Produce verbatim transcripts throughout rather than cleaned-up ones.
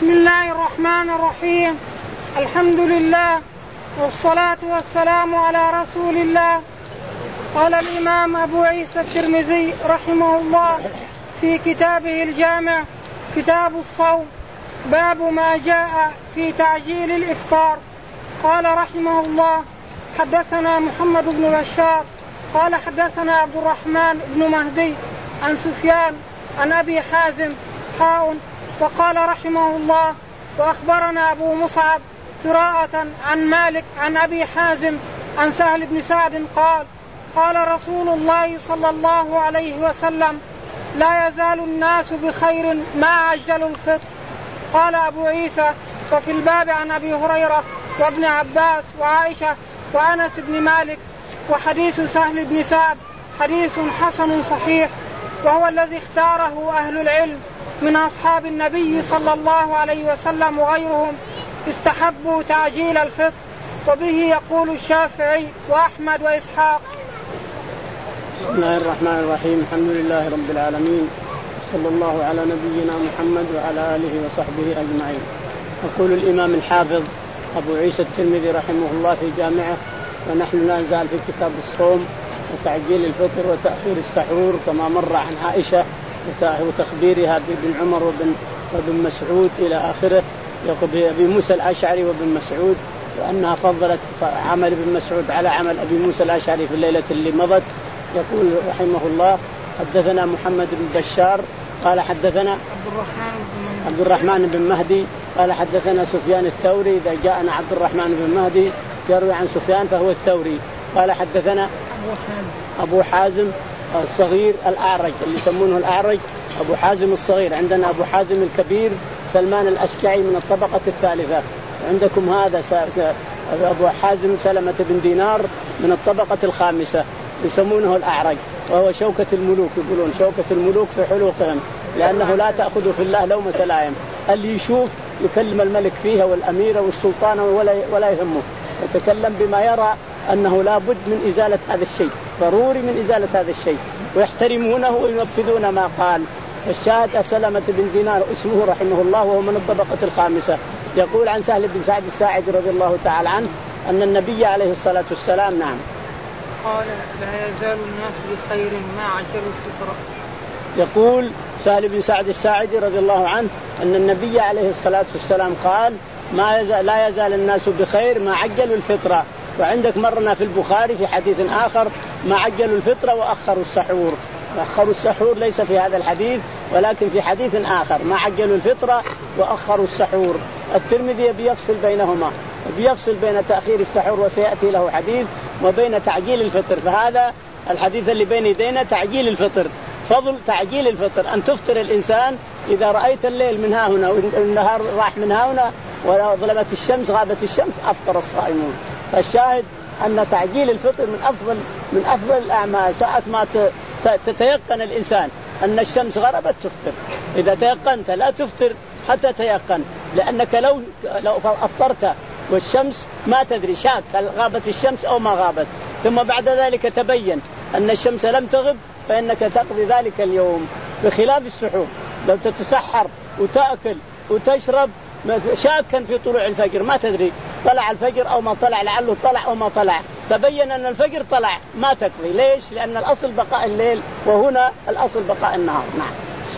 بسم الله الرحمن الرحيم. الحمد لله والصلاة والسلام على رسول الله. قال الإمام أبو عيسى الترمذي رحمه الله في كتابه الجامع كتاب الصوم باب ما جاء في تعجيل الإفطار. قال رحمه الله حدثنا محمد بن بشار قال حدثنا عبد الرحمن بن مهدي عن سفيان عن أبي حازم حاء. وقال رحمه الله وأخبرنا أبو مصعب قراءة عن مالك عن أبي حازم عن سهل بن سعد قال قال رسول الله صلى الله عليه وسلم لا يزال الناس بخير ما عجلوا الفطر. قال أبو عيسى وفي الباب عن أبي هريرة وابن عباس وعائشة وأنس بن مالك. وحديث سهل بن سعد حديث حسن صحيح، وهو الذي اختاره أهل العلم من أصحاب النبي صلى الله عليه وسلم وغيرهم استحبوا تعجيل الفطر، وبه يقول الشافعي وأحمد وإسحاق. بسم الله الرحمن الرحيم. الحمد لله رب العالمين، صلى الله على نبينا محمد وعلى آله وصحبه أجمعين. يقول الإمام الحافظ أبو عيسى الترمذي رحمه الله في جامعه: ونحن لا نزال في كتاب الصوم وتعجيل الفطر وتأخير السحور، كما مر عن عائشة وتخبيرها بابن عمر وابن, وابن مسعود إلى آخره، يقول بأبي موسى الأشعري وابن مسعود، وأنها فضلت عمل ابن مسعود على عمل أبي موسى الأشعري في الليلة اللي مضت. يقول رحمه الله حدثنا محمد بن بشار قال حدثنا عبد الرحمن بن, عبد الرحمن بن مهدي قال حدثنا سفيان الثوري. إذا جاءنا عبد الرحمن بن مهدي يروي عن سفيان فهو الثوري. قال حدثنا أبو حازم الصغير الأعرج، اللي يسمونه الأعرج أبو حازم الصغير. عندنا أبو حازم الكبير سلمان الأشجعي من الطبقة الثالثة، عندكم هذا أبو حازم سلمة بن دينار من الطبقة الخامسة، يسمونه الأعرج، وهو شوكة الملوك، يقولون شوكة الملوك في حلوقهم، لأنه لا تأخذ في الله لومة لائم، اللي يشوف يكلم الملك فيها والأميرة والسلطانة ولا ولا يهمه، يتكلم بما يرى أنه لا بد من إزالة هذا الشيء، ضروري من إزالة هذا الشيء، ويحترمونه وينفذون ما قال. الشاهد سلمة بن دينار اسمه رحمه الله، وهو من الطبقة الخامسة. يقول عن سهل بن سعد الساعدي رضي الله تعالى عنه أن النبي عليه الصلاة والسلام نعم قال لا يزال الناس بخير ما عجلوا الفطر. يقول سهل بن سعد الساعدي رضي الله عنه أن النبي عليه الصلاة والسلام قال ما يزال لا يزال الناس بخير ما عجلوا الفطرة. وعندك مرنا في البخاري في حديث آخر ما عجلوا الفطرة وأخروا السحور. أخروا السحور ليس في هذا الحديث، ولكن في حديث آخر ما عجلوا الفطرة وأخروا السحور. الترمذي بيفصل بينهما، بيفصل بين تأخير السحور وسيأتي له حديث، وبين تعجيل الفطر. فهذا الحديث اللي بين يدينا تعجيل الفطر، فضل تعجيل الفطر أن تفطر الإنسان إذا رأيت الليل من ها هنا والنهار راح من ها هنا وظلمت الشمس غابت الشمس أفطر الصائمون. فالشاهد أن تعجيل الفطر من أفضل من أفضل الأعمال. ساعة ما تتيقن الإنسان أن الشمس غربت تفطر، إذا تيقنت لا تفطر حتى تيقن، لأنك لو لو أفطرت والشمس ما تدري شاك هل غابت الشمس أو ما غابت، ثم بعد ذلك تبين أن الشمس لم تغب، فإنك تقضي ذلك اليوم. بخلاف السحور، لو تتسحر وتأكل وتشرب شاكا في طلوع الفجر ما تدري طلع الفجر أو ما طلع، لعله طلع أو ما طلع، تبين أن الفجر طلع ما تقضي. ليش؟ لأن الأصل بقاء الليل، وهنا الأصل بقاء النهار. نعم.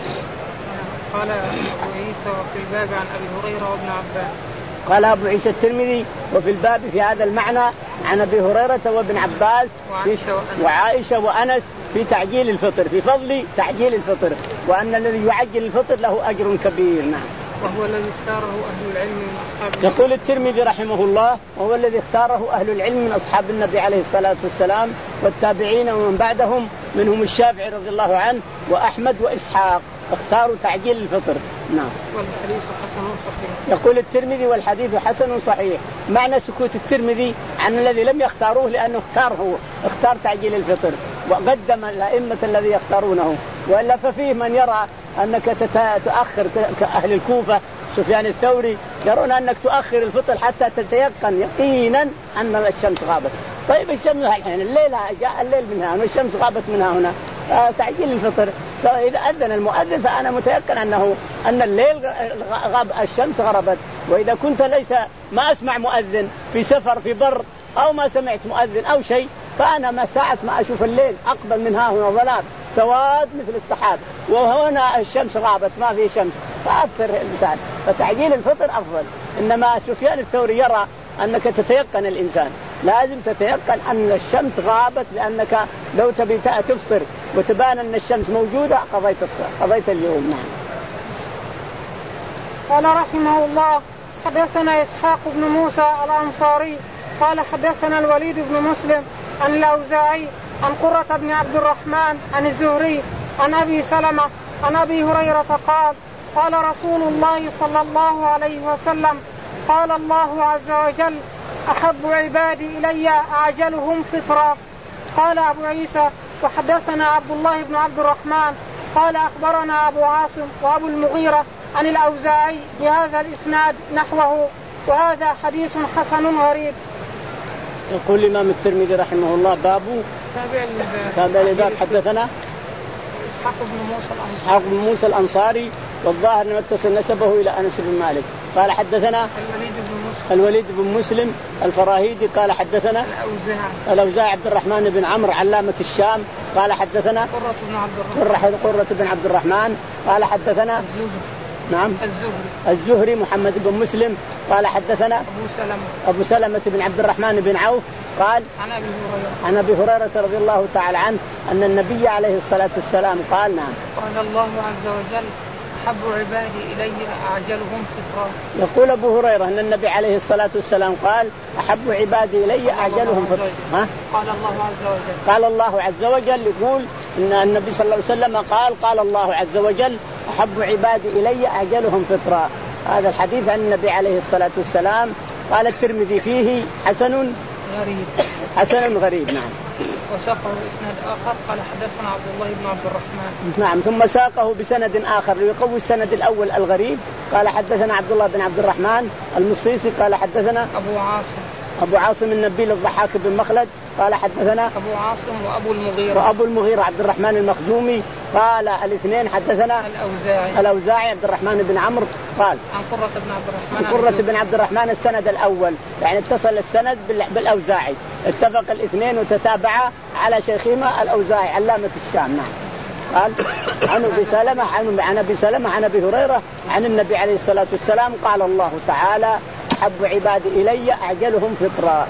قال أبو عيسى وفي الباب عن أبي هريرة وابن عباس. قال أبو عيسى الترمذي وفي الباب في هذا المعنى عن أبي هريرة وابن عباس وعائشة وأنس في تعجيل الفطر، في فضل تعجيل الفطر، وأن الذي يعجل الفطر له أجر كبير. نعم. وهو الذي اختاره أهل العلم من أصحاب. يقول الترمذي رحمه الله وهو الذي اختاره أهل العلم من أصحاب النبي عليه الصلاة والسلام والتابعين ومن بعدهم، منهم الشافعي رضي الله عنه وأحمد وإسحاق، اختاروا تعجيل الفطر. نعم. والحديث حسن صحيح. يقول الترمذي والحديث حسن صحيح. معنى سكوت الترمذي عن الذي لم يختاروه لأنه اختار هو اختار تعجيل الفطر وقدم الأئمة الذي يختارونه، وإلا ففيه من يرى أنك تتأخر كأهل الكوفة سفيان الثوري يرون أنك تؤخر الفطر حتى تتيقن يقينا أن الشمس غابت. طيب الشمس الحين الليل جاء الليل منها هنا والشمس غابت منها هنا، تعجيل الفطر إذا أذن المؤذن فأنا متيقن أنه أن الليل غاب الشمس غربت. وإذا كنت ليس ما أسمع مؤذن في سفر في بر أو ما سمعت مؤذن أو شيء فأنا ما ساعة ما أشوف الليل أقبل منها هنا ظلام سواد مثل السحاب وهنا الشمس غابت ما في شمس فأفطر الإنسان. فتعجيل الفطر أفضل. إنما سفيان الثوري يرى أنك تتيقن الإنسان لازم تتيقن أن الشمس غابت لأنك لو تبي تفطر وتبان أن الشمس موجودة قضيت قضيت اليوم. نعم. قال رحمه الله حدثنا إسحاق بن موسى الأنصاري قال حدثنا الوليد بن مسلم عن الأوزاعي عن قرة بن عبد الرحمن عن الزهري عن أبي سلمة عن أبي هريرة قال قال رسول الله صلى الله عليه وسلم قال الله عز وجل أحب عبادي إلي أعجلهم فطرا. قال أبو عيسى وحدثنا عبد الله بن عبد الرحمن قال أخبرنا أبو عاصم وأبو المغيرة عن الأوزاعي بهذا الإسناد نحوه وهذا حديث حسن غريب. يقول الإمام الترمذي رحمه الله بابو تابع الباب حدثنا إسحاق بن موسى الأنصاري, إسحاق بن موسى الأنصاري والظاهر أنه اتصل نسبه إلى أنس بن مالك. قال حدثنا الوليد بن مسلم, الوليد بن مسلم الفراهيدي قال حدثنا الأوزاعي الأوزاعي عبد الرحمن بن عمرو علامة الشام قال حدثنا قرة بن عبد الرحمن قرة بن عبد الرحمن قال حدثنا الزهري نعم الزهري الزهري محمد بن مسلم قال حدثنا أبو سلمة أبو سلمة بن عبد الرحمن بن عوف قال عن أبي هريرة عن أبي هريرة رضي الله تعالى عنه أن النبي عليه الصلاة والسلام قال نعم قال الله عز وجل أحب عبادي إلي أعجلهم فطرا. يقول أبو هريرة أن النبي عليه الصلاة والسلام قال أحب عبادي إلي أعجلهم فطرا. ها؟ قال الله عز وجل قال الله عز وجل يقول إن النبي صلى الله عليه وسلم قال قال الله عز وجل أحب عبادي إلي أعجلهم فطرا. هذا الحديث عن النبي عليه الصلاة والسلام. قال الترمذي فيه حسن غريب حسن غريب. نعم. وساقه بإسناد آخر قال حدثنا عبد الله بن عبد الرحمن. نعم. ثم ساقه بسند آخر ليقوي السند الأول الغريب. قال حدثنا عبد الله بن عبد الرحمن المصيصي قال حدثنا أبو عاصم أبو عاصم النبيل الضحاك بن مخلد قال حدثنا أبو عاصم وأبو المغيرة وأبو المغيرة عبد الرحمن المخزومي قال الاثنين حدثنا الأوزاعي الأوزاعي عبد الرحمن بن عمرو قال عن قرة بن عبد الرحمن قرة بن عبد الرحمن السند الأول يعني اتصل السند بالأوزاعي اتفق الاثنين وتتابعا على شيخهما الأوزاعي علامة الشام. نعم. قال عن أبي سلمة عن أبي سلمة عن أبي هريرة عن النبي عليه الصلاة والسلام قال الله تعالى أحب عبادي إلي أعجلهم فطرا.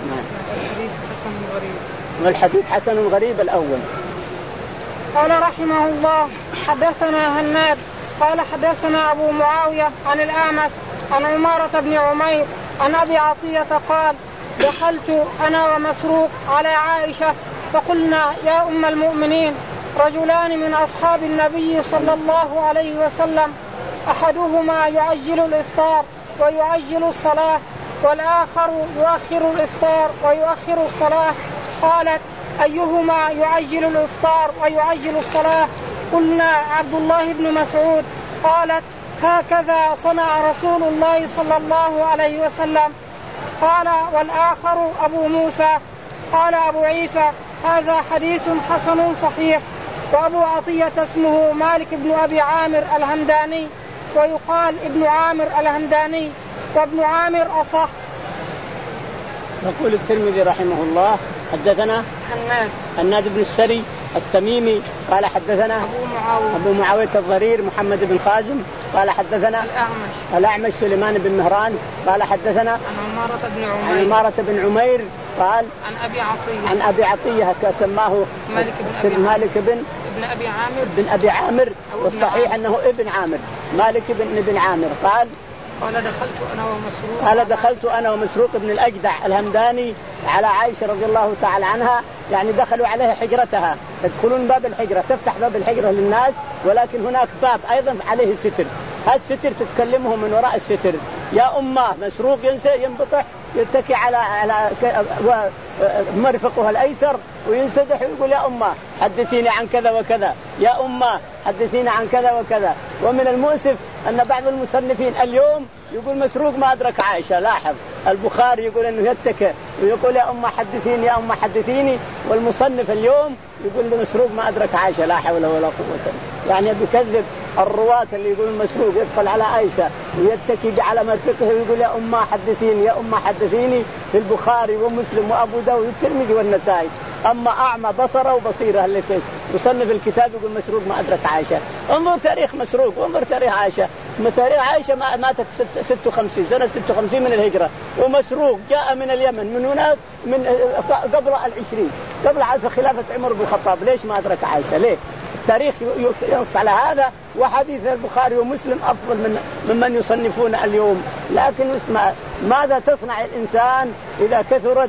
والحديث حسن غريب الأول. قال رحمه الله حدثنا هناد قال حدثنا أبو معاوية عن الأعمش عن عمارة بن عمير عن أبي عطية قال دخلت أنا ومسروق على عائشة فقلنا يا أم المؤمنين رجلان من أصحاب النبي صلى الله عليه وسلم أحدهما يعجل الإفطار ويعجل الصلاة والآخر يؤخر الإفطار ويؤخر الصلاة. قالت أيهما يعجل الإفطار ويعجل الصلاة؟ قلنا عبد الله بن مسعود. قالت هكذا صنع رسول الله صلى الله عليه وسلم. قال والآخر أبو موسى. قال أبو عيسى هذا حديث حسن صحيح. وأبو عطية اسمه مالك بن أبي عامر الهمداني ويقال ابن عامر الهمداني وابن عامر أصح. يقول الترمذي رحمه الله حدثنا هناد هناد بن السري التميمي قال حدثنا أبو معاوية أبو معاوية الضرير محمد بن خازم قال حدثنا الأعمش الأعمش سليمان بن مهران قال حدثنا عن عمارة بن عمير عن عمارة بن عمير قال عن أبي عطية عن أبي عطية كسماه مالك بن أبي مالك بن ابن أبي عامر بن أبي عامر والصحيح أنه ابن عامر مالك بن ابن عامر. قال قال دخلت أنا ومسروق قال دخلت أنا ومسروق بن الأجدع الهمداني على عائشة رضي الله تعالى عنها يعني دخلوا عليها حجرتها يدخلون باب الحجرة تفتح باب الحجرة للناس ولكن هناك باب أيضا عليه ستر هالستر تتكلمه من وراء الستر يا أمه مسروق ينسى ينبطح يتكي على على مرفقها الأيسر وينسدح ويقول يا أمه حدثيني عن كذا وكذا يا أمه حدثيني عن كذا وكذا. ومن المؤسف أن بعض المصنفين اليوم يقول مسروق ما أدرك عائشة. لاحظ البخاري يقول أنه يتكئ ويقول يا أم حدثيني يا أم حدثيني، والمصنف اليوم يقول مسروق ما أدرك عائشة. لا حول ولا قوة، يعني بكذب الرواة اللي يقول المسروق يدخل على عائشة ويتكي على مرفقه ويقول يا أم حدثيني يا أم حدثيني في البخاري ومسلم وأبو داود والترمذي والنسائي. أما أعمى بصره وبصيره اللي يصنف الكتاب يقول مسروق ما أدرك عائشة. انظر تاريخ مسروق وانظر تاريخ عائشة. تاريخ عائشة ماتت ستة وخمسين سنة ستة وخمسين من الهجرة، ومسروق جاء من اليمن من هناك من قبل العشرين قبل عهد خلافة عمر بن الخطاب. ليش ما أدرك عائشة؟ ليه؟ التاريخ ينص على هذا، وحديث البخاري ومسلم أفضل من ممن يصنفون اليوم. لكن اسمع ماذا تصنع الإنسان إذا كثرت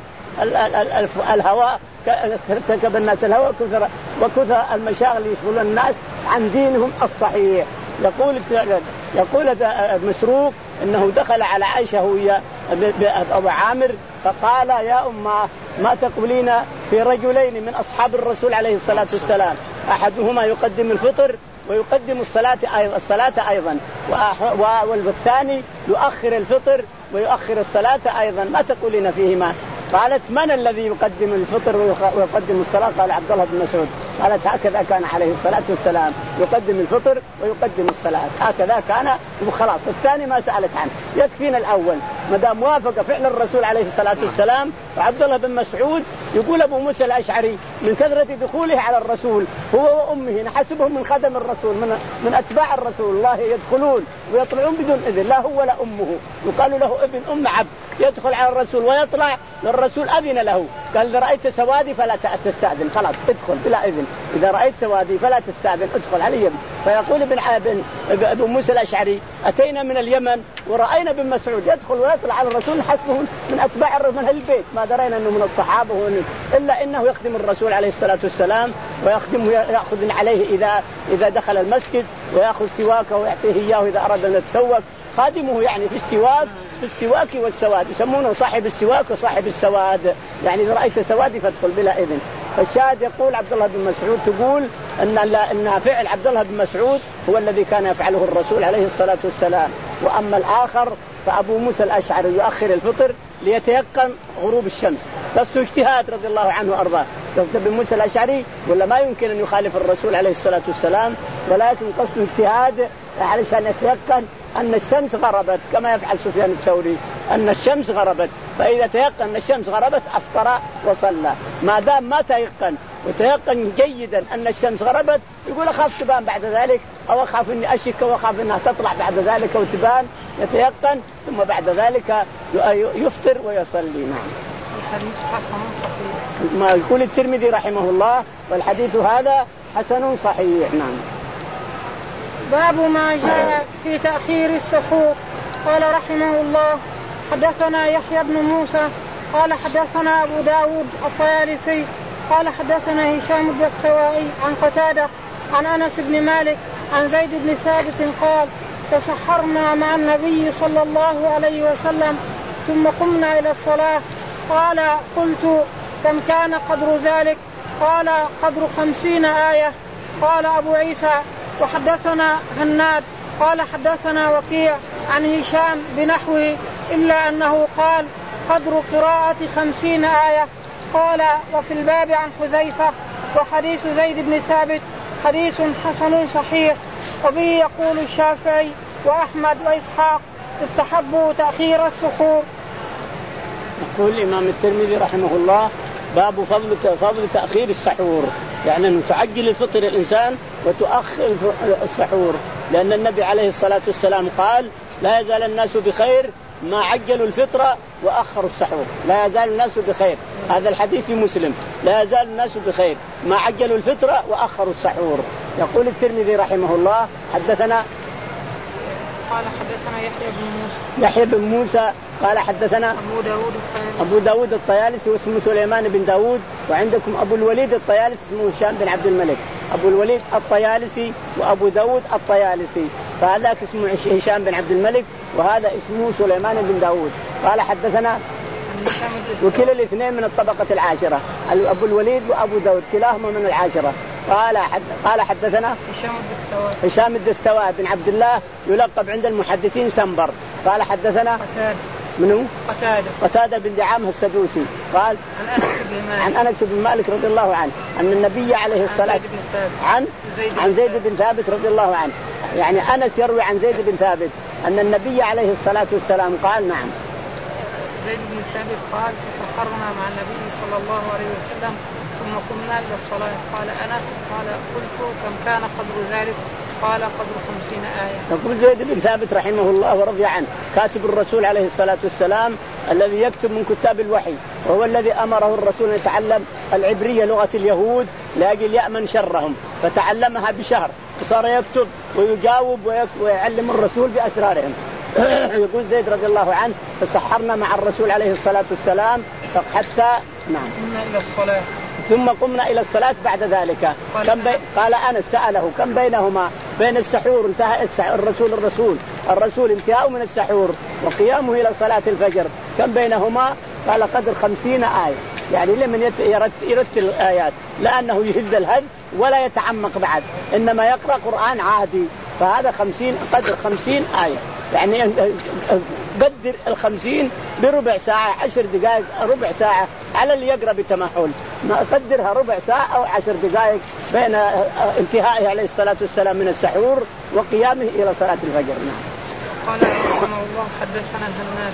الهواء ارتكب الناس الهواء كثر وكثر المشاغل يشغلون الناس عن دينهم الصحيح. يقول يقول مسروق انه دخل على عائشة وهي ابو عامر فقال يا أمه ما تقولين في رجلين من اصحاب الرسول عليه الصلاة والسلام، احدهما يقدم الفطر ويقدم الصلاة أيضا الصلاة أيضا والثاني يؤخر الفطر ويؤخر الصلاة أيضا، ما تقولين فيهما؟ قالت من الذي يقدم الفطر ويقدم الصلاة؟ قال عبد الله بن مسعود. قالت هكذا كان عليه الصلاة والسلام يقدم الفطر ويقدم الصلاة، هكذا كان وخلاص. الثاني ما سألت عنه، يكفينا الأول ما دام وافق فعل الرسول عليه الصلاة والسلام. وعبد الله بن مسعود يقول أبو موسى الأشعري من كثرة دخوله على الرسول هو وأمه نحسبهم من خدم الرسول من من أتباع الرسول، الله يدخلون ويطلعون بدون إذن، لا هو ولا أمه، يقال له ابن أم عبد يدخل على الرسول ويطلع للرسول أذن له، قال إذا رأيت سوادي فلا تستأذن، خلاص ادخل بلا إذن، إذا رأيت سوادي فلا تستأذن ادخل علي. فيقول ابن عابن أبو موسى الأشعري أتينا من اليمن ورأينا ابن مسعود يدخل ويطلع على الرسول حسبه من أتباع الرسول من البيت، ما درينا أنه من الصحابة إلا إنه يخدم الرسول عليه الصلاة والسلام ويخدمه يأخذ عليه إذا إذا دخل المسجد ويأخذ سواكه ويعطيه إياه إذا أراد أن يتسوق، خادمه يعني في السواك في السواك والسواد، يسمونه صاحب السواك وصاحب السواد، يعني إذا رأيت سوادي فادخل بلا إذن. فالشاهد يقول عبد الله بن مسعود تقول أن أن فعل عبد الله بن مسعود هو الذي كان يفعله الرسول عليه الصلاة والسلام. وأما الآخر فأبو موسى الأشعري يؤخر الفطر ليتيقن غروب الشمس، قصده اجتهاد رضي الله عنه وأرضاه. قصد ابن موسى الأشعري ولا ما يمكن أن يخالف الرسول عليه الصلاة والسلام، ولكن قصده اجتهاد علشان يتيقن أن الشمس غربت كما يفعل سفيان الثوري، أن الشمس غربت، فإذا تيقن أن الشمس غربت أفطر وصلى. ما دام ما تيقن وتيقن جيدا أن الشمس غربت يقول أخاف تبان بعد ذلك، أو أخاف أني أشك وأخاف أنها تطلع بعد ذلك وتبان، يتيقن ثم بعد ذلك يفطر ويصلي. نعم. الحديث حسن صحيح. ما يقول الترمذي رحمه الله والحديث هذا حسن صحيح. نعم. باب ما جاء في تأخير السحور. قال رحمه الله حدثنا يحيى بن موسى قال حدثنا أبو داود الطيالسي قال حدثنا هشام بن السوائي عن قتادة عن أنس بن مالك عن زيد بن ثابت قال تسحرنا مع النبي صلى الله عليه وسلم ثم قمنا إلى الصلاة. قال قلت كم كان قدر ذلك؟ قال قدر خمسين آية. قال أبو عيسى وحدثنا هناد قال حدثنا وكيع عن هشام بنحوه إلا أنه قال قدر قراءة خمسين آية. قال وفي الباب عن حذيفة وحديث زيد بن ثابت حديث حسن صحيح. وبه يقول الشافعي وأحمد وإسحاق استحبوا تأخير السحور. يقول الإمام الترمذي رحمه الله باب فضل فضل تأخير السحور، يعني أن تعجل الفطر الإنسان وتؤخر السحور، لأن النبي عليه الصلاة والسلام قال لا يزال الناس بخير ما عجلوا الفطر وأخروا السحور. لا يزال الناس بخير، هذا الحديث في مسلم، لا يزال الناس بخير ما عجلوا الفطر وأخروا السحور. يقول الترمذي رحمه الله حدثنا قال حدثنا يحيى بن موسى يحيى بن موسى قال حدثنا أبو داود الطيالسي أبو داود الطيالسي واسمه سليمان بن داود، وعندكم أبو الوليد الطيالسي اسمه هشام بن عبد الملك. أبو الوليد الطيالسي وأبو داود الطيالسي، فهذاك اسمه هشام بن عبد الملك وهذا اسمه سليمان بن داود. قال حدثنا وكلا الاثنين من الطبقة العاشرة، أبو الوليد وأبو داود كلاهما من العاشرة. قال حد قال حدثنا هشام الدستوائي هشام الدستوائي بن عبد الله يلقب عند المحدثين سنبر. قال حدثنا قتادة منو؟ قتادة قتادة بن دعامة السدوسي قال عن أنس بن مالك عن أنس بن مالك رضي الله عنه أن النبي عليه الصلاة عن زيد عن زيد بن ثابت رضي الله عنه. يعني أنس يروي عن زيد بن ثابت أن النبي عليه الصلاة والسلام قال نعم زيد بن ثابت قال سحرنا مع النبي صلى الله عليه وسلم ثم قمنا إلى الصلاة. قال أنس قال قلت كم كان قدر ذلك؟ قال قدر خمسين آية. يقول زيد بن ثابت رحمه الله ورضي عنه كاتب الرسول عليه الصلاة والسلام الذي يكتب من كتاب الوحي، وهو الذي أمره الرسول أن يتعلم العبرية لغة اليهود لأجل يأمن شرهم، فتعلمها بشهر وصار يكتب ويجاوب ويعلم الرسول بأسرارهم. يقول زيد رضي الله عنه فسحرنا مع الرسول عليه الصلاة والسلام حتى نعم قمنا إلى الصلاة ثم قمنا إلى الصلاة بعد ذلك. كم بي... قال أنا سأله كم بينهما؟ بين السحور انتهى السح... الرسول الرسول الرسول انتهاء من السحور وقيامه إلى صلاة الفجر كم بينهما؟ قال قدر خمسين آية. يعني لمن يت... يرت... يرتل الآيات لأنه يهز الهد ولا يتعمق بعد، إنما يقرأ قرآن عادي، فهذا خمسين قدر خمسين آية. يعني قدر الخمسين بربع ساعة عشر دقائق ربع ساعة على اللي يقرأ بتمهل، قدرها ربع ساعة أو عشر دقائق بين انتهائه عليه الصلاة والسلام من السحور وقيامه إلى صلاة الفجر. نعم. قال رحمه الله حدثنا هناد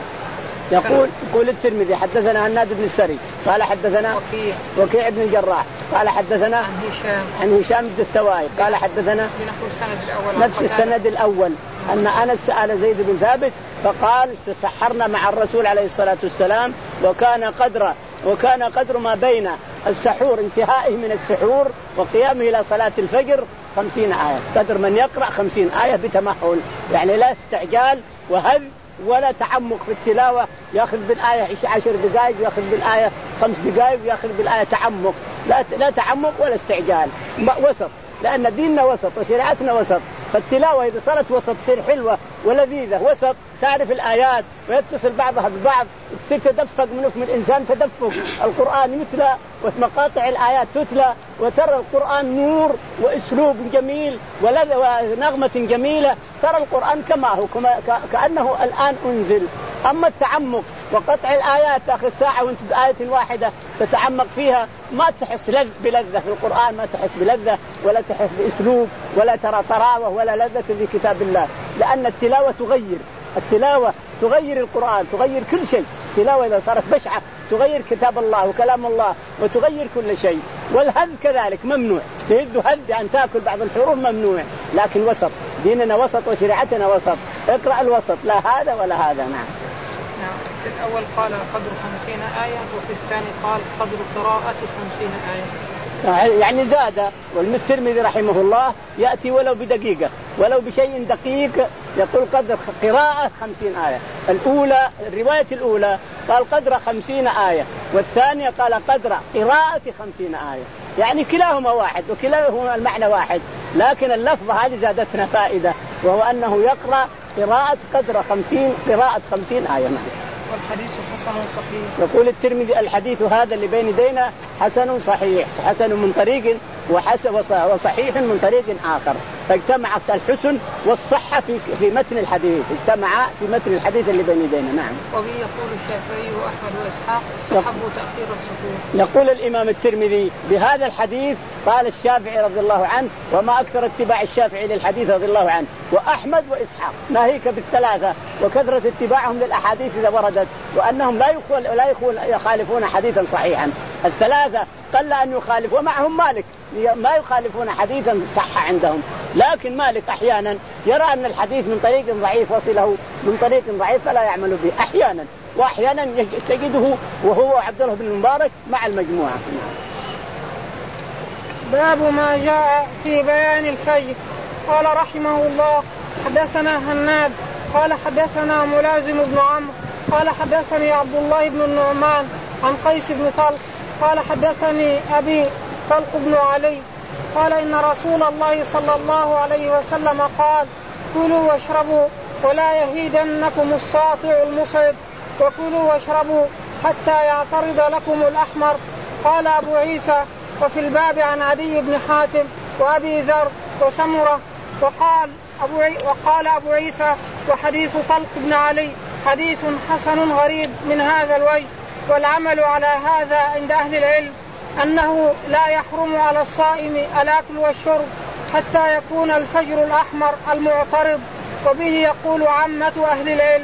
يقول يقول الترمذي حدثنا هناد بن السري قال حدثنا وكيع وكيع بن الجراح قال حدثنا عن هشام عن هشام الدستوائي قال حدثنا بنحو السند الأول نفس السند الأول أن أنس سأل زيد بن ثابت فقال تسحرنا مع الرسول عليه الصلاة والسلام وكان قدر وكان قدر ما بين السحور انتهائه من السحور وقيامه إلى صلاة الفجر خمسين آية، قدر من يقرأ خمسين آية بتمهل، يعني لا استعجال وهذ ولا تعمق في التلاوة، يأخذ بالآية عشر دقائق ويأخذ بالآية خمس دقائق ويأخذ بالآية تعمق، لا لا تعمق ولا استعجال، وسط، لأن ديننا وسط وشريعتنا وسط، فالتلاوة إذا صارت وسط تصير حلوة ولذيذة، وسط تعرف الآيات ويتصل بعضها ببعض، تصير تدفق منه من الإنسان تدفق، القرآن يتلى ومقاطع الآيات تتلى وترى القرآن نور وأسلوب جميل ونغمة جميلة، ترى القرآن كما هو كما كأنه الآن أنزل. أما التعمق وقطع الآيات تأخذ ساعة وانت بآية واحدة تتعمق فيها ما تحس لذ بلذة في القرآن، ما تحس بلذة ولا تحس بأسلوب ولا ترى طراوة ولا لذة في كتاب الله، لأن التلاوة تغير التلاوة تغير القرآن، تغير كل شيء. التلاوة إذا صارت بشعة تغير كتاب الله وكلام الله وتغير كل شيء. والهد كذلك ممنوع، تهد هد أن تأكل بعض الحروف ممنوع، لكن وسط، ديننا وسط وشريعتنا وسط، اقرأ الوسط لا هذا ولا هذا. نعم. نعم. في الأول قال قدر خمسين آية وفي الثاني قال قدر قراءة خمسين آية، يعني زاد. والترمذي رحمه الله يأتي ولو بدقيقة ولو بشيء دقيق يقول قدر قراءة خمسين آية. الأولى الرواية الأولى قال قدر خمسين آية، والثانية قال قدر قراءة خمسين آية، يعني كلاهما واحد وكلاهما المعنى واحد، لكن اللفظة هذه زادتنا فائدة، وهو أنه يقرأ قراءة قدر خمسين قراءة خمسين آية. والحديث حسن صحيح. يقول الترمذي الحديث هذا اللي بين يدينا حسن صحيح، حسن من طريق وحسن وصحيح من طريق آخر، فاجتمع الحسن والصحة في في متن الحديث، اجتمع في متن الحديث اللي بين يدينا. نعم. وبه يقول الشافعي وأحمد وإسحاق صحب تأخير السحور. يقول الإمام الترمذي بهذا الحديث قال الشافعي رضي الله عنه وما أكثر اتباع الشافعي للحديث رضي الله عنه، وأحمد وإسحاق ناهيك بالثلاثة وكثرة اتباعهم للأحاديث إذا وردت، وأنهم لا يخول لا يخول يخالفون حديثا صحيحا. الثلاثة قل أن يخالفوا، ومعهم مالك ما يخالفون حديثا صح عندهم، لكن مالك أحيانا يرى أن الحديث من طريق ضعيف وصله من طريق ضعيف فلا يعمل به أحيانا، وأحيانا تجده وهو عبد الله بن المبارك مع المجموعة. باب ما جاء في بيان الفجر. قال رحمه الله حدثنا هناد قال حدثنا ملازم بن عمرو قال حدثني عبد الله بن النعمان عن قيس بن طلق قال حدثني أبي طلق بن علي قال إن رسول الله صلى الله عليه وسلم قال كلوا واشربوا ولا يهيدنكم الساطع المصعد، وكلوا واشربوا حتى يعترض لكم الأحمر. قال أبو عيسى وفي الباب عن عدي بن حاتم وأبي ذر وسمرة. وقال أبو, وقال أبو عيسى وحديث طلق بن علي حديث حسن غريب من هذا الوجه. والعمل على هذا عند أهل العلم أنه لا يحرم على الصائم الأكل والشرب حتى يكون الفجر الأحمر المعترض، وبه يقول عامة أهل العلم.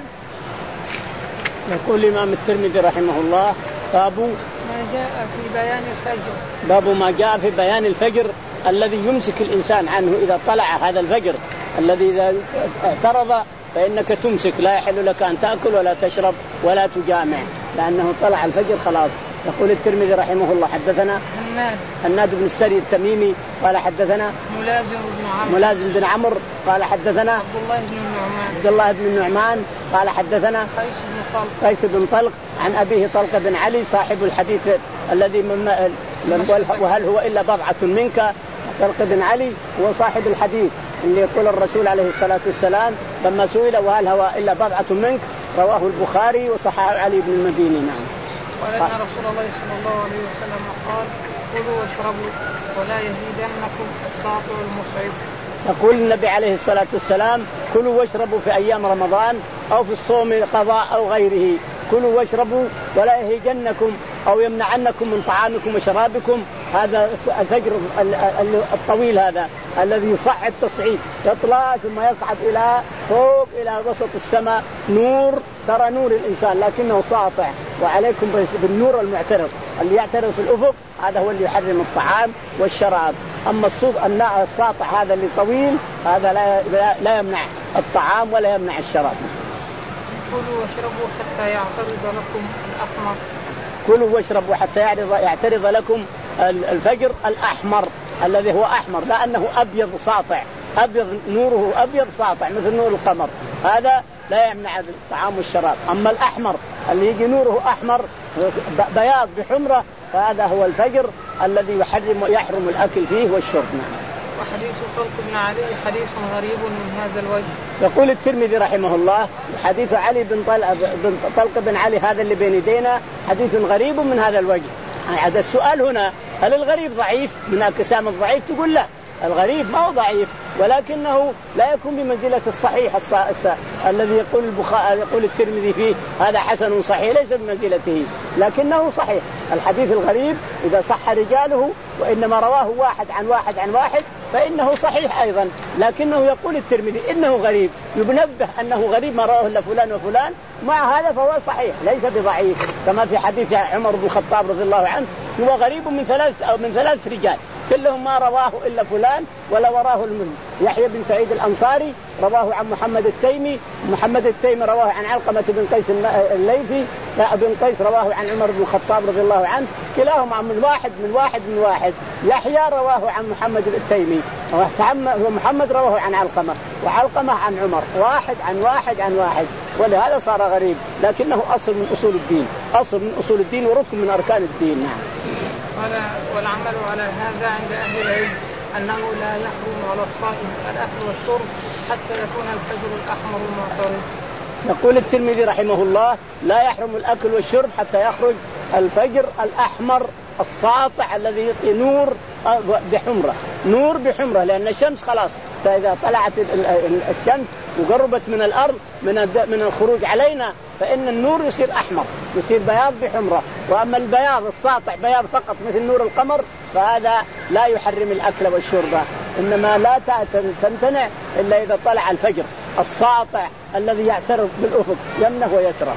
يقول الإمام الترمذي رحمه الله باب ما جاء في بيان الفجر باب ما جاء في بيان الفجر الذي يمسك الإنسان عنه إذا طلع هذا الفجر، الذي إذا اعترض فإنك تمسك، لا يحل لك أن تأكل ولا تشرب ولا تجامع لأنه طلع الفجر خلاص. يقول الترمذي رحمه الله حدثنا هناد هناد بن السري التميمي قال حدثنا ملازم بن عمرو ملازم بن عمرو قال حدثنا عبد الله بن النعمان عبد الله بن النعمان قال حدثنا قيس بن طلق قيس بن طلق عن أبيه طلق بن علي صاحب الحديث الذي من وهل هو إلا بضعة منك. طلق بن علي هو صاحب الحديث اللي يقول الرسول عليه الصلاة والسلام لما سئل وهل هو إلا بضعة منك رواه البخاري وصححه علي بن المديني. نعم. قال إن رسول الله صلى الله عليه وسلم قال كلوا واشربوا ولا يزيدنكم الساطع المصعب. يقول النبي عليه الصلاة والسلام كلوا واشربوا في أيام رمضان أو في الصوم قضاء أو غيره، كلوا واشربوا ولا يهيجنكم أو يمنعنكم من طعامكم وشرابكم. هذا الفجر الطويل هذا الذي يصعد تصعيد يطلع ثم يصعد إلى فوق إلى وسط السماء نور، ترى نور الإنسان لكنه ساطع، وعليكم بالنور المعترض اللي يعترض في الأفق هذا هو اللي يحرم الطعام والشراب. أما الصوت الناء الساطع هذا اللي طويل هذا لا, لا يمنع الطعام ولا يمنع الشراب. كلوا واشربوا حتى يعترض لكم الأحمر كلوا واشربوا حتى يعترض لكم الفجر الأحمر الذي هو أحمر لأنه أبيض ساطع، أبيض نوره أبيض ساطع مثل نور القمر، هذا لا يمنع الطعام والشراب. أما الأحمر اللي يجي نوره أحمر بياض بحمرة فهذا هو الفجر الذي يحرم يحرم الأكل فيه والشرب. وحديث طلق بن علي حديث غريب من هذا الوجه. يقول الترمذي رحمه الله حديث علي بن طلق بن علي هذا اللي بين يدينا حديث غريب من هذا الوجه. هذا السؤال هنا هل الغريب ضعيف من أقسام الضعيف؟ تقول لا، الغريب ما هو ضعيف ولكنه لا يكون بمنزلة الصحيح الص... الص... الذي يقول البخاري يقول الترمذي فيه هذا حسن صحيح، ليس بمنزلته لكنه صحيح. الحديث الغريب إذا صح رجاله وإنما رواه واحد عن واحد عن واحد فإنه صحيح أيضا، لكنه يقول الترمذي إنه غريب، ينبه أنه غريب ما رواه إلا فلان وفلان، مع هذا فهو صحيح ليس بضعيف. كما في حديث عمر بن الخطاب رضي الله عنه هو غريب من ثلاث أو من ثلاث رجال كلهم ما رواه إلا فلان ولا وراه المن. يحيى بن سعيد الأنصاري رواه عن محمد التيمي، محمد التيمي رواه عن علقمة بن قيس الليثي، بن قيس رواه عن عمر بن الخطاب رضي الله عنه، كلاهم من واحد من واحد من واحد. يحيى رواه عن محمد التيمي ومحمد رواه عن علقمة وعلقمة عن عمر، واحد عن واحد عن واحد، ولهذا صار غريب لكنه أصل من أصول الدين، أصل من أصول الدين وركن من أركان الدين. نعم. والعمل على هذا عند أهل العلم أنه لا يحرم على الصائم الأكل والشرب حتى يكون الفجر الأحمر المعترض. يقول الترمذي رحمه الله لا يحرم الأكل والشرب حتى يخرج الفجر الأحمر الساطع الذي يعطي نور بحمرة، نور بحمرة، لأن الشمس خلاص فإذا طلعت الشمس وقربت من الأرض من من الخروج علينا فإن النور يصير أحمر، يصير بياض بحمرة. وأما البياض الساطع بياض فقط مثل نور القمر فهذا لا يحرم الأكل والشرب، إنما لا تمتنع إلا إذا طلع الفجر الساطع الذي يعترض بالأفق يمنه ويسره.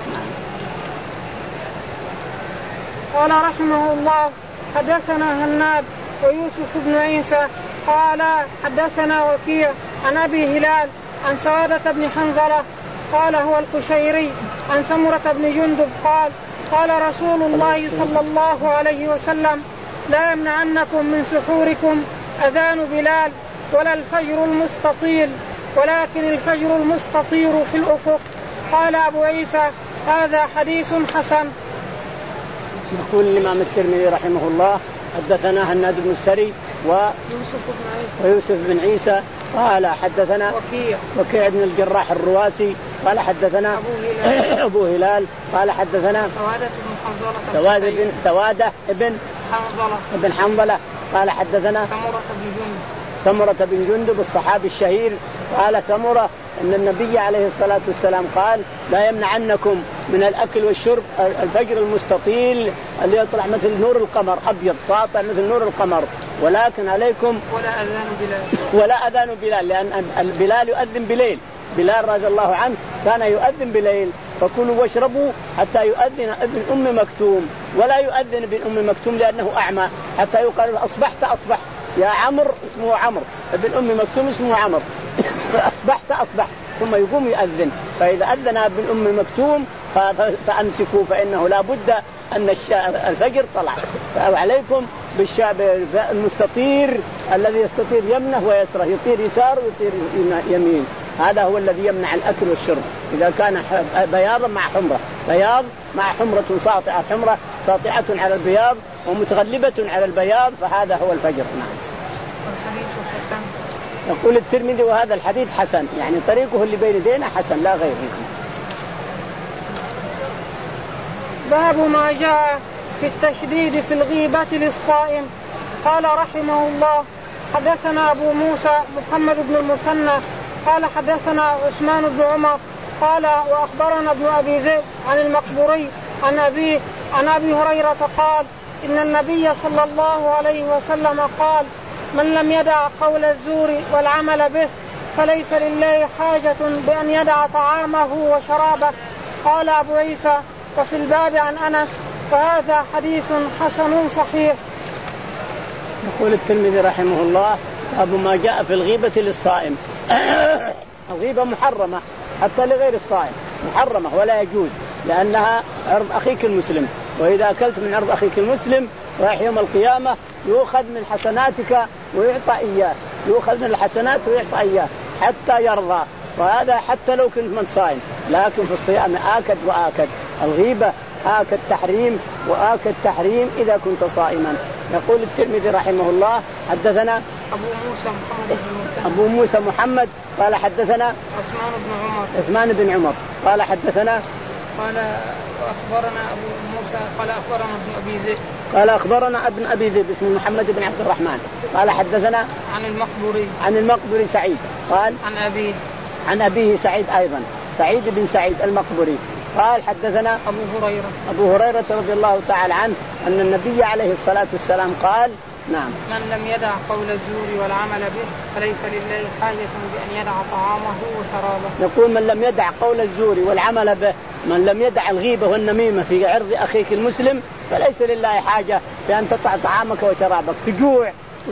قال رحمه الله حدثنا هناد ويوسف بن عيسى قال حدثنا وكيع عن أبي هلال عن سعادة بن حنظلة قال هو القشيري عن سمرة بن جندب قال قال رسول الله صلى الله عليه وسلم لا يمنعنكم من سحوركم أذان بلال ولا الفجر المستطيل ولكن الفجر المستطير في الأفق. قال أبو عيسى هذا حديث حسن. يقول الإمام الترمذي رحمه الله حدثنا هناد بن السري ويوسف بن عيسى, ويوسف بن عيسى قال حدثنا وكيع وكيع بن الجراح الرواسي قال حدثنا أبو هلال, أبو هلال قال حدثنا سوادة بن حنظلة سوادة بن, سوادة بن حنظلة بن حنظلة قال حدثنا سمرة بن جندب سمرة بن جندب الصحابي الشهير قال سمرة أن النبي عليه الصلاة والسلام قال لا يمنعنكم من الأكل والشرب الفجر المستطيل اللي يطلع مثل نور القمر أبيض ساطع مثل نور القمر، ولكن عليكم ولا أذان بلال ولا أذان بلال لأن البلال يؤذن بليل. بلال رضي الله عنه كان يؤذن بليل فكلوا واشربوا حتى يؤذن ابن أم مكتوم، ولا يؤذن ابن أم مكتوم لأنه أعمى حتى يقال أصبحت أصبحت يا عمرو اسمه عمرو، ابن أم مكتوم اسمه عمرو أصبحت أصبحت ثم يقوم يؤذن. فإذا أذن ابن أم مكتوم فأمسكوا فإنه لا بد أن الفجر طلع. فعليكم بالشعب المستطير الذي يستطير يمنه ويسره، يطير يسار ويطير يمين، هذا هو الذي يمنع الأكل والشرب إذا كان بياضا مع حمرة، بياض مع حمرة ساطعة، حمرة ساطعة على البياض ومتغلبة على البياض، فهذا هو الفجر. نعم. الحديث حسن. يقول الترمذي وهذا الحديث حسن، يعني طريقه اللي بين يدينا حسن لا غير. باب ما جاء في التشديد في الغيبة للصائم. قال رحمه الله حدثنا أبو موسى محمد بن المثنى قال حدثنا عثمان بن عمر قال وأخبرنا ابن أبي ذئب عن المقبوري عن أبيه عن أبي هريرة قال إن النبي صلى الله عليه وسلم قال من لم يدع قول الزور والعمل به فليس لله حاجة بأن يدع طعامه وشرابه. قال أبو عيسى وفي الباب عن أنس فهذا حديث حسن صحيح. يقول الترمذي رحمه الله باب ما جاء في الغيبة للصائم. الغيبة محرمة حتى لغير الصائم، محرمة ولا يجوز لأنها عرض أخيك المسلم، وإذا أكلت من عرض أخيك المسلم راح يوم القيامة يؤخذ من حسناتك ويعطى إياه، يؤخذ من الحسنات ويعطى إياه حتى يرضى، وهذا حتى لو كنت من صائم، لكن في الصيام آكد وآكد. الغيبة آكد تحريم وآكد تحريم إذا كنت صائما. يقول الترمذي رحمه الله حدثنا أبو موسى محمد بن أبو موسى محمد قال حدثنا عثمان بن عمر عثمان بن عمر قال حدثنا قال أخبرنا أبو موسى قال أخبرنا ابن أبي ذئب قال أخبرنا ابن أبي ذئب اسمه محمد بن عبد الرحمن قال حدثنا عن المقبوري عن المقبوري سعيد قال عن أبيه عن أبيه سعيد أيضا سعيد بن سعيد المقبوري قال حدثنا أبو هريرة أبو هريرة رضي الله تعالى عنه أن النبي عليه الصلاة والسلام قال نعم من لم يدع قول الزور والعمل به فليس لله حاجة بأن يدع طعامه وشرابه. يقول من لم يدع قول الزور والعمل به، من لم يدع الغيبة والنميمة في عرض أخيك المسلم فليس لله حاجة بأن تقطع طعامك وشرابك، تجوع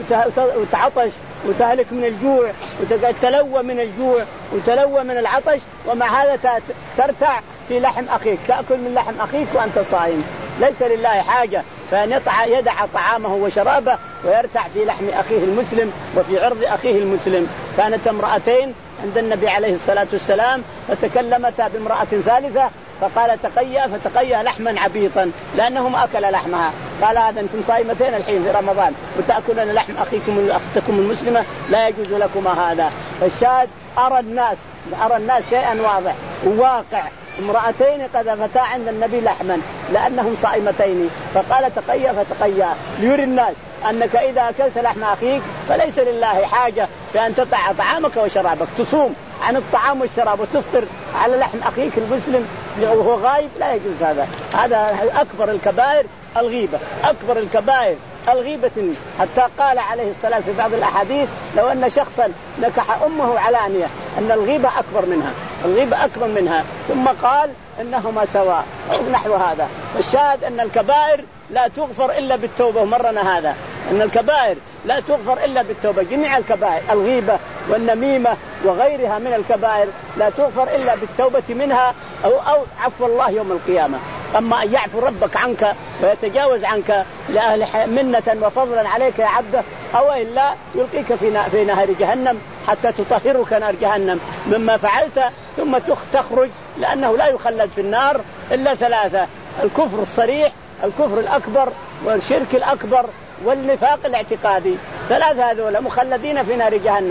وتعطش وتهلك من الجوع وتلوى من الجوع وتلوى من العطش، ومع هذا ترتع في لحم أخيك، تأكل من لحم أخيك وأنت صائم، ليس لله حاجة فأن يدع طعامه وشرابه ويرتع في لحم أخيه المسلم وفي عرض أخيه المسلم. كانت امرأتين عند النبي عليه الصلاة والسلام فتكلمتا بامرأة ثالثة فقال تقيا فتقيا لحما عبيطا لأنهم أكل لحمها، قال هذا أنتم صائمتين الحين في رمضان وتأكلون لحم أخيكم أختكم المسلمة، لا يجوز لكما هذا. فالشاهد أرى الناس أرى الناس شيئا واضح وواقع، امرأتين قذفتا عند النبي لحما لأنهم صائمتين فقال تقيا فتقيا ليري الناس أنك إذا أكلت لحم أخيك فليس لله حاجة بأن تطع طعامك وشرابك، تصوم عن الطعام والشراب وتفطر على لحم أخيك المسلم وهو غايب، لا يجوز هذا. هذا أكبر الكبائر الغيبة، أكبر الكبائر الغيبة. حتى قال عليه الصلاة في بعض الأحاديث لو أن شخصا نكح أمه علانية أن الغيبة أكبر منها، الغيبة أكبر منها، ثم قال إنهما سواء أو نحو هذا. الشاهد أن الكبائر لا تغفر إلا بالتوبة، ومرنا هذا أن الكبائر لا تغفر إلا بالتوبة، جميع الكبائر الغيبة والنميمة وغيرها من الكبائر لا تغفر إلا بالتوبة منها أو, أو عفو الله يوم القيامة. أما أن يعفو ربك عنك ويتجاوز عنك لأهل منة وفضلا عليك يا عبده، أو إلا يلقيك في نهر جهنم حتى تطهرك نار جهنم مما فعلت ثم تخرج، لأنه لا يخلد في النار إلا ثلاثة: الكفر الصريح، الكفر الأكبر، والشرك الأكبر، والنفاق الاعتقادي. ثلاثة هذول مخلدين في نار جهنم.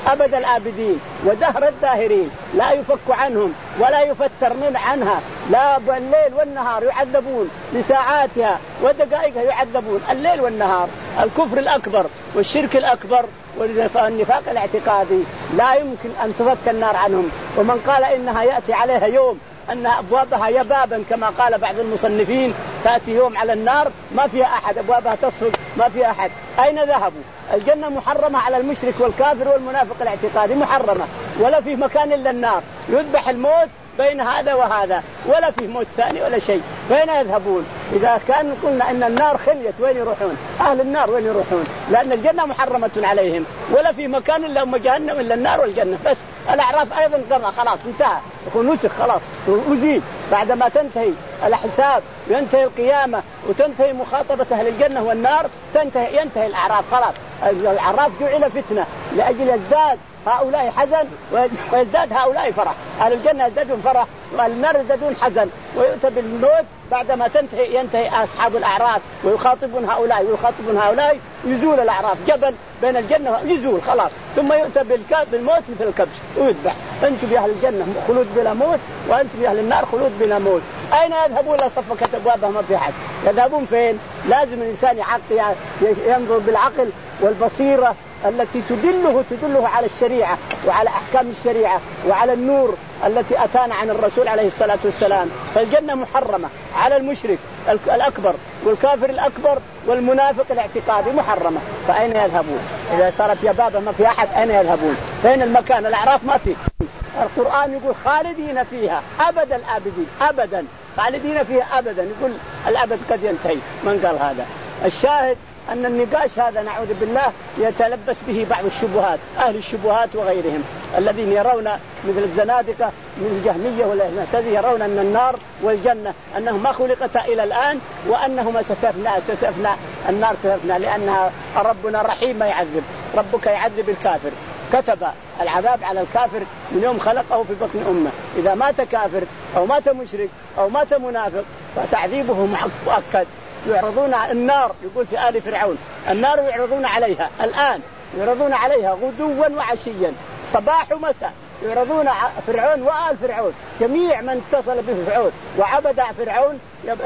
أبد الآبدين ودهر الداهرين، لا يفك عنهم ولا يفتر من عنها، لا بالليل والنهار يعذبون لساعاتها ودقائقها، يعذبون الليل والنهار. الكفر الأكبر والشرك الأكبر والنفاق الاعتقادي لا يمكن أن تفك النار عنهم. ومن قال إنها يأتي عليها يوم أن أبوابها يبابا كما قال بعض المصنفين، تأتي يوم على النار ما فيها أحد، أبوابها تصفق ما فيها أحد، أين ذهبوا؟ الجنة محرمة على المشرك والكافر والمنافق الاعتقادي، محرمة، ولا في مكان إلا النار، يذبح الموت بين هذا وهذا، ولا فيه موت ثاني ولا شيء، فين يذهبون؟ إذا كان قلنا إن النار خليت وين يروحون؟ أهل النار وين يروحون؟ لأن الجنة محرمة عليهم، ولا في مكان إلا جهنم إلا النار والجنة بس. الأعراف أيضا قرأ خلاص انتهى، نسخ خلاص وزيد بعدما تنتهي الحساب وينتهي القيامة وتنتهي مخاطبة أهل الجنة والنار، تنتهي ينتهي الأعراف خلاص. الأعراف جعل فتنة لأجل يزداد هؤلاء حزن ويزداد هؤلاء فرح، أهل الجنة يزدادون فرح وأهل النار يزدادون حزن، ويؤتى بالموت بعدما تنتهي ينتهي أصحاب الأعراف ويخاطبون هؤلاء ويخاطبون هؤلاء، يزول الأعراف جبل بين الجنة يزول خلاص، ثم يؤتى بالموت مثل الكبش ويذبح. أنتم بأهل الجنة خلود بلا موت، وأنتم بأهل النار خلود بلا موت. أين يذهبون؟ لصفقة أبوابهم ما في حد، يذهبون فين؟ لازم الإنسان يعقل ينظر بالعقل والبصيرة التي تدله تدله على الشريعة وعلى أحكام الشريعة وعلى النور التي أتانا عن الرسول عليه الصلاة والسلام. فالجنة محرمة على المشرك الأكبر والكافر الأكبر والمنافق الاعتقادي، محرمة، فأين يذهبون؟ إذا صارت يبابا ما في أحد، أين يذهبون؟ فين المكان؟ الأعراف ما في. القرآن يقول خالدين فيها أبد الآبدين، أبدا خالدين فيها أبدا، يقول الأبد قد ينتهي. من قال هذا؟ الشاهد أن النقاش هذا نعوذ بالله يتلبس به بعض الشبهات، أهل الشبهات وغيرهم الذين يرون مثل الزنادقة من الجهمية والمعتزلة يرون أن النار والجنة أنهما ما خلقتا إلى الآن، وأنهما ستفنى ستفنى النار تفنى، لأنها ربنا رحيم ما يعذب، ربك يعذب الكافر، كتب العذاب على الكافر من يوم خلقه في بطن أمه. إذا مات كافر أو مات مشرك أو مات منافق فتعذيبه مؤكد. يعرضون على النار، يقول في آل فرعون النار يعرضون عليها الآن، يعرضون عليها غدوا وعشيا صباح ومساء، يعرضون فرعون وآل فرعون جميع من اتصل بفرعون وعبد فرعون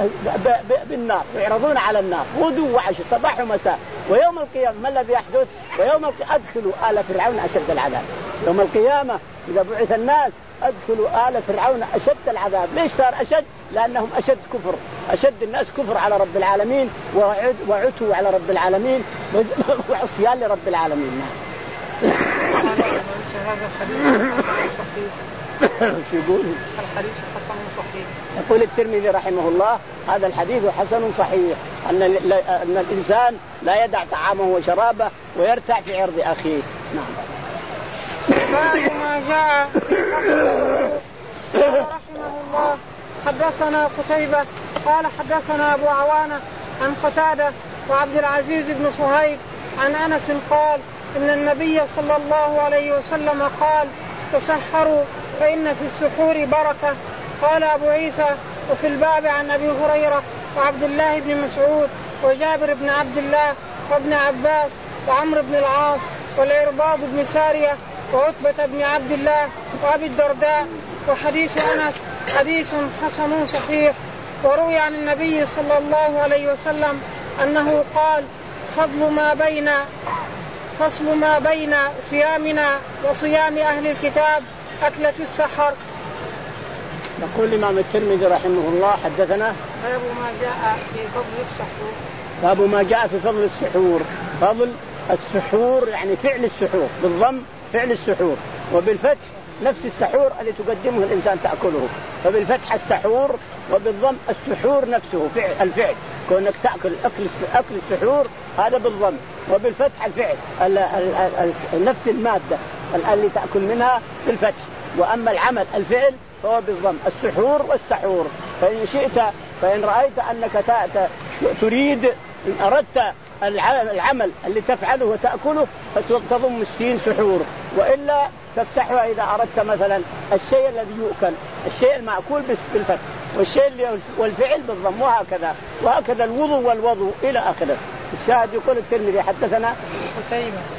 بالنار، يعرضون على النار غدوا وعشي صباح ومساء. ويوم القيامة ما الذي يحدث؟ ويوم القيامة أدخلوا آل فرعون أشد العذاب. يوم القيامة إذا بعث الناس أدخلوا آل فرعون أشد العذاب. ليش صار أشد؟ لأنهم أشد كفر، أشد الناس كفر على رب العالمين وعتوا على رب العالمين وعصيان لرب العالمين. هذا الحديث صحيح. شو يقول؟ الحديث حسن صحيح. يقول الترمذي رحمه الله هذا الحديث حسن صحيح، أن أن الإنسان لا يدع طعامه وشرابه ويرتع في عرض أخيه. نعم. باب ما جاء رحمه الله. حدثنا قتيبة قال حدثنا أبو عوانة عن قتادة وعبد العزيز بن صهيب عن أنس قال إن النبي صلى الله عليه وسلم قال تسحروا فإن في السحور بركة. قال أبو عيسى وفي الباب عن أبي هريرة وعبد الله بن مسعود وجابر بن عبد الله وابن عباس وعمرو بن العاص والعرباض بن سارية وعتبة بن عبد الله وأبي الدرداء. وحديث أنس حديث حسن صحيح. وروي عن النبي صلى الله عليه وسلم أنه قال فضل ما بين فصل ما بين صيامنا وصيام أهل الكتاب أكلة السحر. يقول الإمام الترمذي رحمه الله حدثنا باب ما جاء في فضل السحور. باب ما جاء في فضل السحور. فضل السحور يعني فعل السحور، بالضم فعل السحور، وبالفتح نفس السحور اللي تقدمه الإنسان تأكله، فبالفتح السحور وبالضم السحور نفسه فعل الفعل، كونك تأكل أكل أكل السحور هذا بالضم، وبالفتح الفعل نفس المادة اللي تأكل منها بالفتح. وأما العمل الفعل فهو بالضم السحور والسحور. فإن شئت فإن رأيت أنك تريد إن أردت العمل اللي تفعله وتأكله فتضم السين سحور، وإلا تفتحها إذا أردت مثلا الشيء الذي يؤكل، الشيء المأكول بالفتح، والشيء اللي والفعل بالضم، وهكذا وهكذا الوضوء والوضوء إلى آخره. الشاهد يقول الترمذي حدثنا قتيبة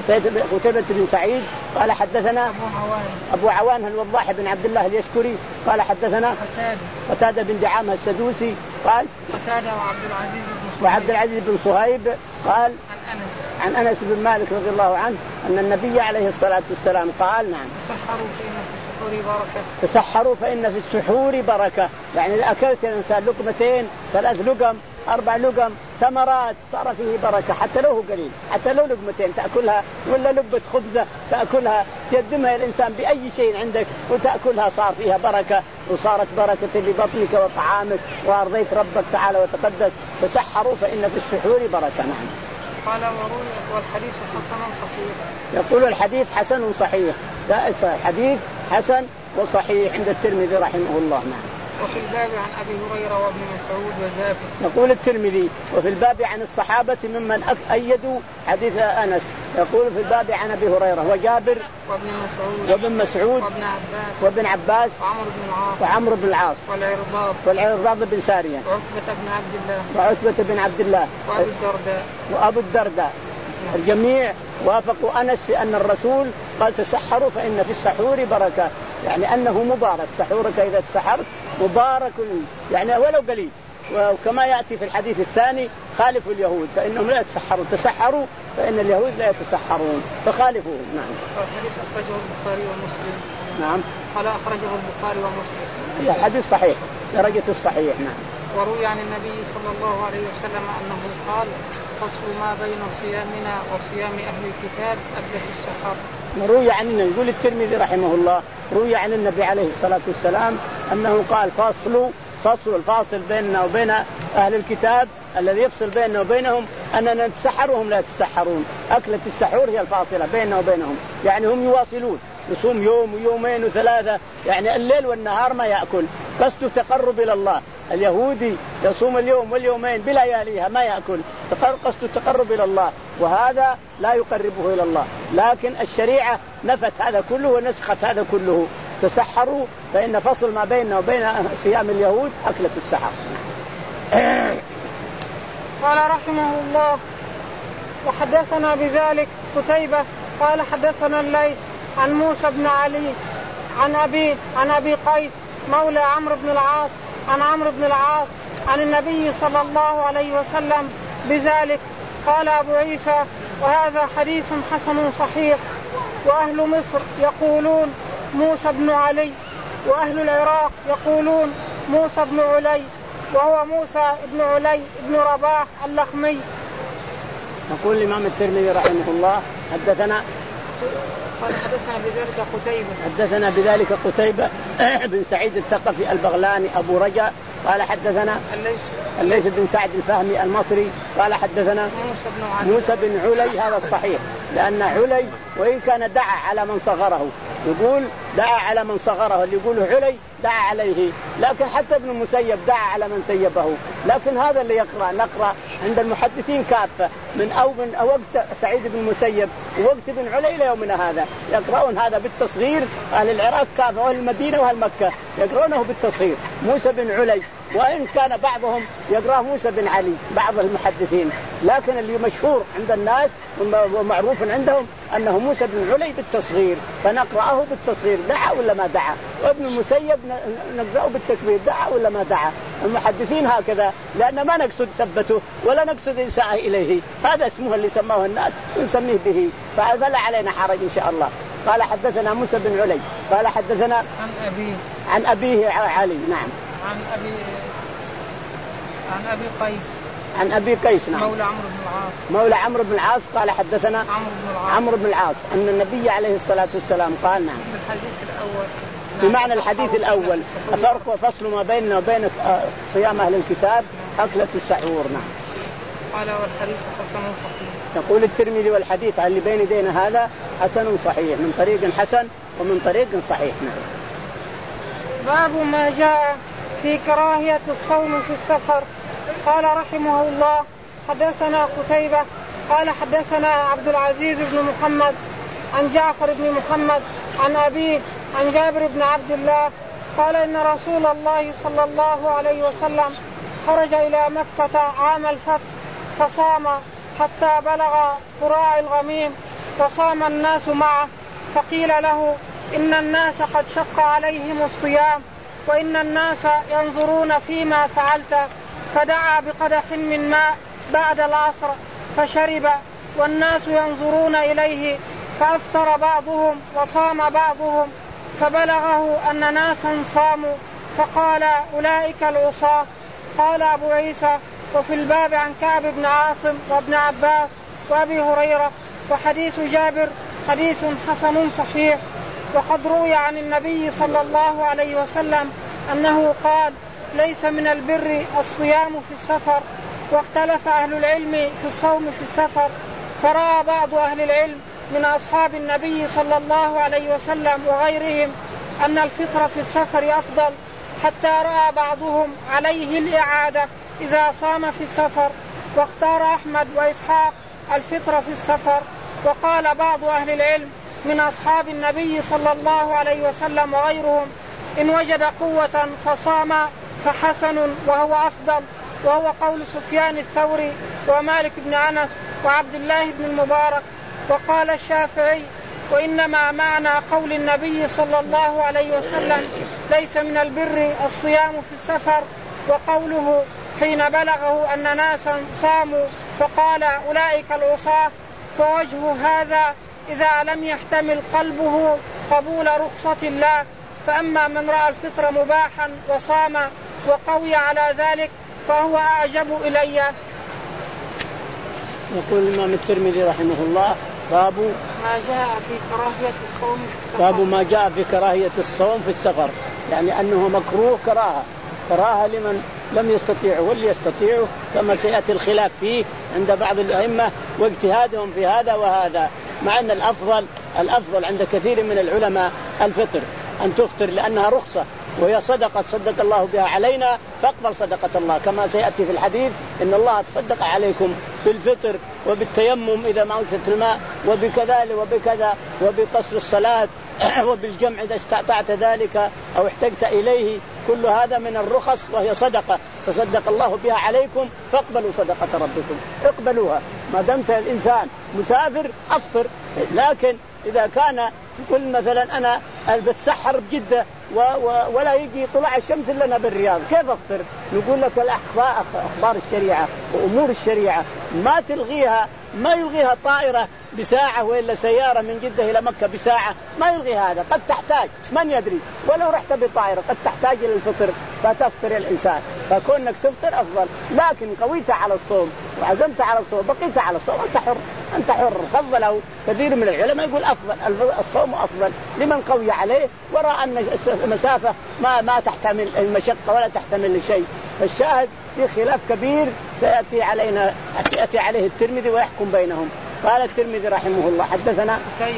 قتيبة بن سعيد قال حدثنا أبو عوان أبو عوان الوضاح بن عبد الله اليشكري قال حدثنا قتادة قتادة بن دعامة السدوسي قال قتادة وعبد العزيز بن وعبد العزيز بن صهيب قال عن أنس عن أنس بن مالك رضي الله عنه أن النبي عليه الصلاة والسلام قال نعم تسحروا فإن في السحور بركة تسحروا فإن في السحور بركة. يعني إذا أكلت الإنسان لقمتين ثلاث لقم أربع لقم ثمرات صار فيه بركة حتى لو هو قليل، حتى لو لقمتين تأكلها ولا لقمة خبزة تأكلها تقدمها الإنسان بأي شيء عندك وتأكلها صار فيها بركة وصارت بركة لبطنك وطعامك وأرضيت ربك تعالى وتقدس. تسحروا فإن في السحور بركة. نعم. قال وروي والحديث حسن صحيح. يقول الحديث حسن صحيح. لا حديث حسن وصحيح عند الترمذي رحمه الله. نعم. وفي الباب عن أبي هريرة وابن مسعود وجابر. يقول الترمذي وفي الباب عن الصحابة ممن أيدوا حديث أنس. يقول في الباب عن أبي هريرة وجابر وابن مسعود وابن مسعود وابن عباس وابن عباس وعمرو بن العاص وعمرو بن العاص والعرباض والعرباض بن سارية وعتبة بن عبد الله وعتبة بن عبد الله وأبو الدرداء وأبو الدرداء. الجميع وافقوا أنس في أن الرسول قال تسحروا فإن في السحور بركة، يعني أنه مبارك. سحورك إذا تسحرت مبارك يعني ولو قليل. وكما يأتي في الحديث الثاني خالفوا اليهود فإنهم لا يتسحرون، تسحروا فإن اليهود لا يتسحرون فخالفوهم. نعم. الحديث أخرجه البخاري ومسلم. نعم. قال أخرجه البخاري ومسلم. الحديث صحيح درجة الصحيح. نعم. وروي عن النبي صلى الله عليه وسلم أنه قال فصل ما بين صيامنا وصيام أهل الكتاب أبدأ السحر. روي عن يقول الترمذي رحمه الله روي عن النبي عليه الصلاة والسلام أنه قال فصل فصل الفاصل بيننا وبين أهل الكتاب الذي يفصل بيننا وبينهم أننا نتسحر وهم لا يتسحرون. أكلة السحور هي الفاصلة بيننا وبينهم، يعني هم يواصلون يصوم يوم ويومين وثلاثة، يعني الليل والنهار ما يأكل، قصده تقرب إلى الله. اليهودي يصوم اليوم واليومين بلياليها ما يأكل، قصده تقرب إلى الله، وهذا لا يقربه إلى الله. لكن الشريعة نفت هذا كله ونسخت هذا كله. تسحروا فإن فصل ما بيننا وبين صيام اليهود أكلة السحر. قال رحمه الله وحدثنا بذلك قتيبة قال حدثنا الليث عن موسى بن علي عن أبي عن أبي قيس مولى عمرو بن العاص عن عمرو بن العاص عن النبي صلى الله عليه وسلم بذلك. قال أبو عيسى وهذا حديث حسن صحيح. وأهل مصر يقولون موسى بن علي، وأهل العراق يقولون موسى بن علي، وهو موسى بن علي بن رباح اللخمي. يقول الإمام الترمذي رحمه الله حدثنا قال حدثنا بذلك قتيبة حدثنا بذلك قتيبة بن سعيد الثقفي البغلاني أبو رجاء قال حدثنا الليث بن سعد الفهمي المصري قال حدثنا موسى بن علي موسى بن علي. هذا الصحيح لأن علي وإن كان دعا على من صغره، يقول دعا على من صغره، اللي يقوله علي دعا عليه، لكن حتى ابن المسيب دعا على من سيبه. لكن هذا اللي يقرأ نقرأ عند المحدثين كافة من أو من وقت سعيد بن المسيب ووقت ابن علي إلى يومنا هذا يقرؤون هذا بالتصغير. أهل العراق كافة وأهل المدينة وأهل مكة يقرؤونه بالتصغير موسى بن علي، وإن كان بعضهم يقرأ موسى بن علي بعض المحدثين، لكن اللي مشهور عند الناس ومعروف عندهم أنه موسى بن علي بالتصغير، فنقرأه بالتصغير دعا ولا ما دعا. وابن المسيب نقرأه بالتكبير دعا ولا ما دعا. المحدثين هكذا لأن ما نقصد سبته ولا نقصد إساءة إليه، هذا اسمه اللي سماه الناس ونسميه به، فلا علينا حرج إن شاء الله. قال حدثنا موسى بن علي قال حدثنا عن أبيه عن أبيه علي. نعم. عن أبي عن أبي قيس عن أبي قيس. نعم. مولى عمرو بن العاص مولى عمرو بن العاص قال حدثنا عمرو بن العاص عمرو بن العاص أن النبي عليه الصلاة والسلام قال. نعم. الحديث الأول بمعنى الحديث الأول فرق وفصل ما بيننا وبين صيام أهل الكتاب أكلة السحور. نعم. قال والحديث حسن صحيح. يقول الترمذي والحديث عن اللي بين يدينا هذا حسن صحيح من طريق حسن ومن طريق صحيح. نعم. باب ما جاء في كراهية الصوم في السفر. قال رحمه الله حدثنا قتيبة قال حدثنا عبد العزيز بن محمد عن جعفر بن محمد عن أبيه عن جابر بن عبد الله قال إن رسول الله صلى الله عليه وسلم خرج إلى مكة عام الفتح فصام حتى بلغ قراء الغميم وصام الناس معه، فقيل له إن الناس قد شق عليهم الصيام وإن الناس ينظرون فيما فعلت، فدعا بقدح من ماء بعد العصر فشرب والناس ينظرون إليه، فأفطر بعضهم وصام بعضهم، فبلغه أن ناسا صاموا فقال أولئك العصاة. قال أبو عيسى: وفي الباب عن كعب بن عاصم وابن عباس وأبي هريرة، وحديث جابر حديث حسن صحيح. وقد روي عن النبي صلى الله عليه وسلم أنه قال: ليس من البر الصيام في السفر. واختلف أهل العلم في الصوم في السفر، فرأى بعض أهل العلم من أصحاب النبي صلى الله عليه وسلم وغيرهم أن الفطر في السفر أفضل، حتى رأى بعضهم عليه الإعادة إذا صام في السفر. واختار أحمد وإسحاق الفطر في السفر. وقال بعض أهل العلم من أصحاب النبي صلى الله عليه وسلم وغيرهم إن وجد قوة فصام فحسن وهو أفضل، وهو قول سفيان الثوري ومالك بن أنس وعبد الله بن المبارك. وقال الشافعي: وإنما معنى قول النبي صلى الله عليه وسلم ليس من البر الصيام في السفر، وقوله حين بلغه أن ناسا صاموا فقال أولئك العصاة، فوجه هذا إذا لم يحتمل قلبه قبول رخصة الله. فأما من رأى الفطر مباحا وصام وقوي على ذلك فهو أعجب إلي. يقول الإمام الترمذي رحمه الله: باب ما جاء في كراهية الصوم في السفر. باب ما جاء في كراهية الصوم في السفر، يعني أنه مكروه كراهة كراهة لمن لم يستطيعه، واللي يستطيعه كما سيأتي الخلاف فيه عند بعض الأئمة واجتهادهم في هذا وهذا، مع أن الأفضل الأفضل عند كثير من العلماء الفطر، أن تفطر لأنها رخصة وهي صدقة صدق الله بها علينا، فاقبل صدقة الله كما سيأتي في الحديث: إن الله تصدق عليكم بالفطر وبالتيمم إذا ما وجدت الماء وبكذا وبكذا وبقصر الصلاة وبالجمع إذا استطعت ذلك أو احتجت إليه، كل هذا من الرخص وهي صدقة تصدق الله بها عليكم، فاقبلوا صدقة ربكم، اقبلوها. ما دمت الإنسان مسافر أفطر، لكن إذا كان يقول مثلا أنا بتسحر بجدة و و ولا يجي طلع الشمس لنا بالرياض، كيف أفطر؟ نقول لك الأخبار أخبار الشريعة وأمور الشريعة ما تلغيها، ما يلغيها طائرة بساعة وإلا سيارة من جدة إلى مكة بساعة، ما يلغي هذا. قد تحتاج من يدري ولو رحت بطائرة قد تحتاج إلى الفطر فتفطر الإنسان، فكونك تفطر أفضل. لكن قويت على الصوم وعزمت على الصوم بقيت على الصوم أنت حر، أنت حر. فضله كثير من العلماء يقول أفضل الصوم أفضل لمن قوي عليه ورأى أن المسافة ما ما تحتمل المشقة ولا تحتمل شيء. فالشاهد في خلاف كبير سيأتي علينا سيأتي عليه الترمذي ويحكم بينهم. قال الترمذي رحمه الله: حدثنا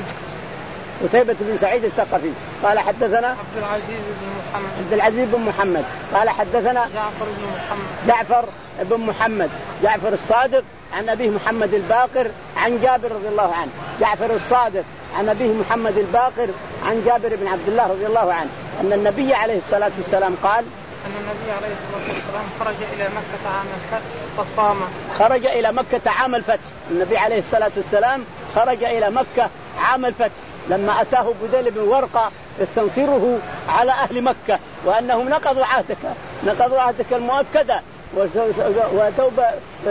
قتيبة بن سعيد الثقفي قال حدثنا عبد العزيز بن محمد عبد العزيز بن محمد قال حدثنا جعفر بن محمد جعفر بن محمد جعفر الصادق عن أبيه محمد الباقر عن جابر رضي الله عنه. جعفر الصادق عن أبيه محمد الباقر عن جابر بن عبد الله رضي الله عنه أن النبي عليه الصلاة والسلام قال: أن النبي عليه الصلاة والسلام خرج إلى مكة عام الفتح فصام. خرج إلى مكة عام الفتح. النبي عليه الصلاة والسلام خرج إلى مكة عام الفتح لما أتاه بديل بن ورقة يستنصره على أهل مكة وأنهم نقضوا عهدك نقضوا عهدك المؤكدة وتوبة،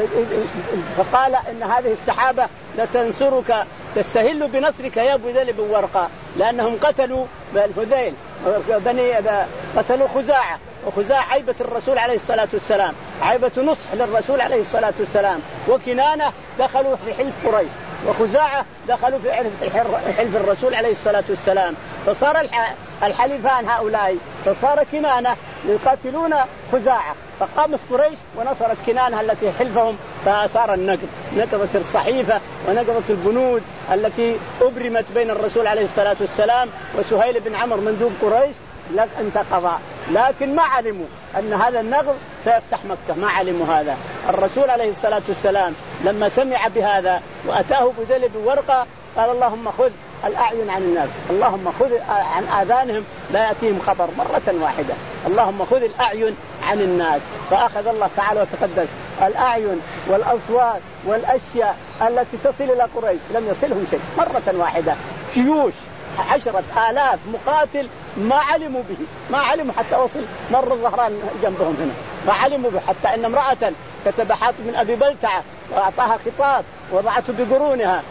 فقال إن هذه السحابة لتنصرك تستهل بنصرك يا بديل بن ورقة، لأنهم قتلوا بالهذيل بني قتلوا خزاعة، وخزاعة عيبة الرسول عليه الصلاة والسلام، عيبة نصح للرسول عليه الصلاة والسلام، وكنانة دخلوا في حلف قريش، وخزاعة دخلوا في حلف الرسول عليه الصلاة والسلام، فصار الحليفان هؤلاء، فصار كنانة يقاتلون خزاعة، فقامت قريش ونصرت كنانة التي حلفهم، فصار النقض، نقضت الصحيفة ونقضت البنود التي أبرمت بين الرسول عليه الصلاة والسلام وسهيل بن عمرو مندوب قريش لك أنت قضاء. لكن ما علموا أن هذا النقض سيفتح مكة، ما علموا هذا. الرسول عليه الصلاة والسلام لما سمع بهذا وأتاه بديل بن ورقة قال: اللهم خذ الأعين عن الناس، اللهم خذ عن آذانهم لا يأتيهم خبر مرة واحدة، اللهم خذ الأعين عن الناس. فأخذ الله تعالى وتقدس الأعين والأصوات والأشياء التي تصل إلى قريش لم يصلهم شيء مرة واحدة. جيوش عشرة آلاف مقاتل ما علموا به، ما علموا حتى وصل مر الظهران جنبهم هنا ما علموا به، حتى إن امرأة كتب حاطب من أبي بلتعة وأعطاها خطاب وضعته بقرونها،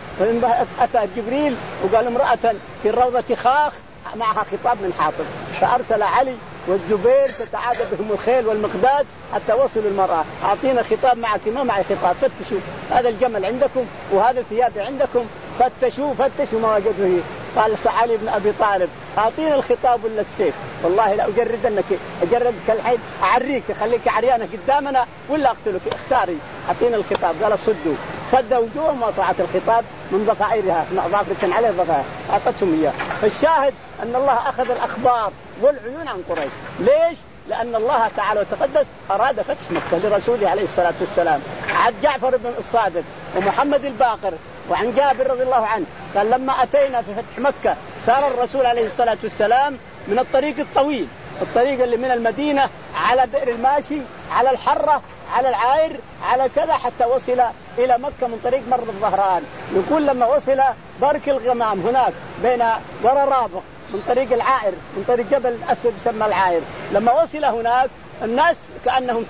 أتى جبريل وقال امرأة في الروضة خاخ معها خطاب من حاطب، فأرسل علي والزبير تتعادى بهم الخيل والمقداد حتى وصلوا المرأة. أعطينا خطاب معك، ما معي خطاب، فتشوا هذا الجمل عندكم وهذا الثياب عندكم، فتشوا فتشوا ما وجدوا هي. قال علي بن أبي طالب أعطينا الخطاب ولا السيف؟ والله لا أجردنك، أجردك الحين أعريك خليك عريانة قدامنا ولا أقتلك، اختاري. أعطينا الخطاب. قال صدوا، صد وجوههم وطاعت الخطاب من ضفائرها ضافر كان عليه ضفائر أعطتهم إياه. فالشاهد أن الله أخذ الأخبار والعيون عن قريش. ليش؟ لأن الله تعالى وتقدس أراد فتح مكة لرسوله عليه الصلاة والسلام. عن جعفر بن الصادق ومحمد الباقر وعن جابر رضي الله عنه قال لما أتينا في فتح مكة سار الرسول عليه الصلاة والسلام من الطريق الطويل، الطريق اللي من المدينة على بئر الماشي على الحرة على العاير على كذا حتى وصل إلى مكة من طريق مر الظهران. يقول لما وصل برك الغمام هناك بين ورا رابغ من طريق العائر من طريق جبل الأسود يسمى العائر، لما وصل هناك الناس كأنهم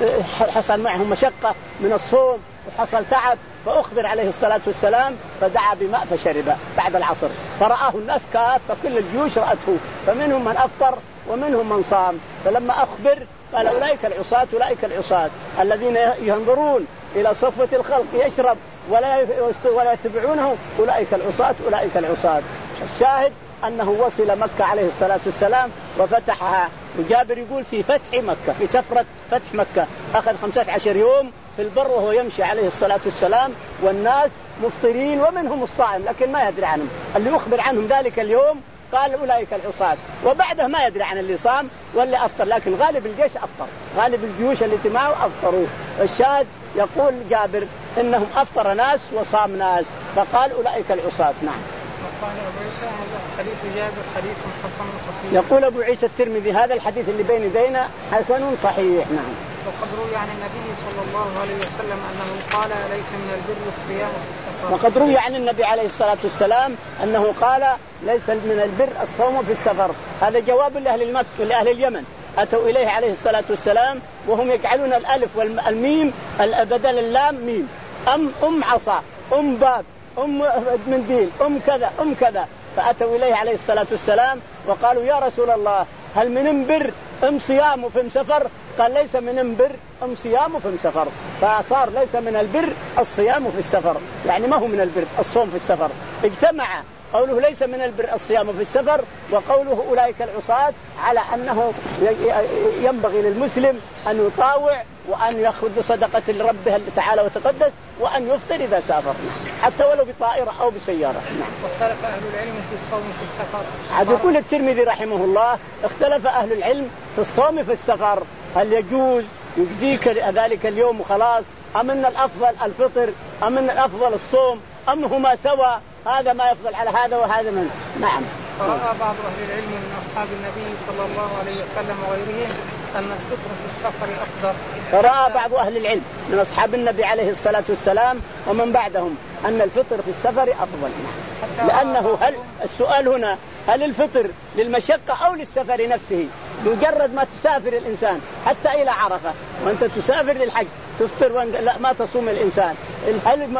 حصل معهم مشقة من الصوم وحصل تعب، فأخبر عليه الصلاة والسلام فدعا بماء فشرب بعد العصر، فرآه الناس كافة كل الجيوش رأته، فمنهم من أفطر ومنهم من صام. فلما أخبر قال أولئك العصاة أولئك العصاة الذين ينظرون إلى صفوة الخلق يشرب ولا ولا يتبعونه، أولئك العصاة أولئك العصاة. الشاهد أنه وصل مكة عليه الصلاة والسلام وفتحها. وجابر يقول في فتح مكة في سفرة فتح مكة أخذ خمسة عشر يوم في البر وهو يمشي عليه الصلاة والسلام والناس مفطرين ومنهم الصائم لكن ما يدري عنهم. اللي يخبر عنهم ذلك اليوم قال أولئك العصاة، وبعده ما يدري عن اللي صام واللي أفطر، لكن غالب الجيش أفطر، غالب الجيوش اللي معه أفطروا. الشاهد يقول جابر إنهم أفطر ناس وصام ناس، فقال أولئك العصاة. نعم. وقال أبو عيسى هذا حديث جابر حديث حسن صحيح. يقول أبو عيسى الترمذي هذا الحديث اللي بين يدينا حسن صحيح. نعم. وقد روي عن النبي صلى الله عليه وسلم أنه قال ليس من البر الصيام في السفر. وقد روي عن النبي عليه الصلاة والسلام أنه قال ليس من البر الصوم في السفر. هذا جواب لأهل المكة لأهل اليمن أتوا إليه عليه الصلاة والسلام وهم يجعلون الألف والميم بدل اللام ميم، أم أم عصا أم باب أم منديل أم كذا أم كذا، فأتوا إليه عليه الصلاة والسلام وقالوا يا رسول الله هل من بر أم صيام في سفر؟ قال ليس من بر أم صيام في سفر، فصار ليس من البر الصيام في السفر، يعني ما هو من البر الصوم في السفر. اجتمع قوله ليس من البر الصيام في السفر وقوله أولئك العصاة على أنه ينبغي للمسلم أن يطاوع وأن يأخذ بصدقة لربه تعالى وتقدس وأن يفطر إذا سافر حتى ولو بطائرة أو بسيارة. واختلف أهل العلم في الصوم في السفر. عاد يقول الترمذي رحمه الله اختلف أهل العلم في الصوم في السفر، هل يجوز يجزيك ذلك اليوم وخلاص، أم أن الأفضل الفطر، أم أن الأفضل الصوم، أم هما سوا، هذا ما يفضل على هذا وهذا من. نعم. فرأى بعض أهل العلم من أصحاب النبي صلى الله عليه وسلم وغيرهم أن الفطر في السفر أفضل. فرأى بعض أهل العلم من أصحاب النبي عليه الصلاة والسلام ومن بعدهم أن الفطر في السفر أفضل، لأنه هل السؤال هنا هل الفطر للمشقة أو للسفر نفسه؟ مجرد ما تسافر الإنسان حتى إلى عرفة وأنت تسافر للحج تفطر لا ما تصوم الإنسان، هل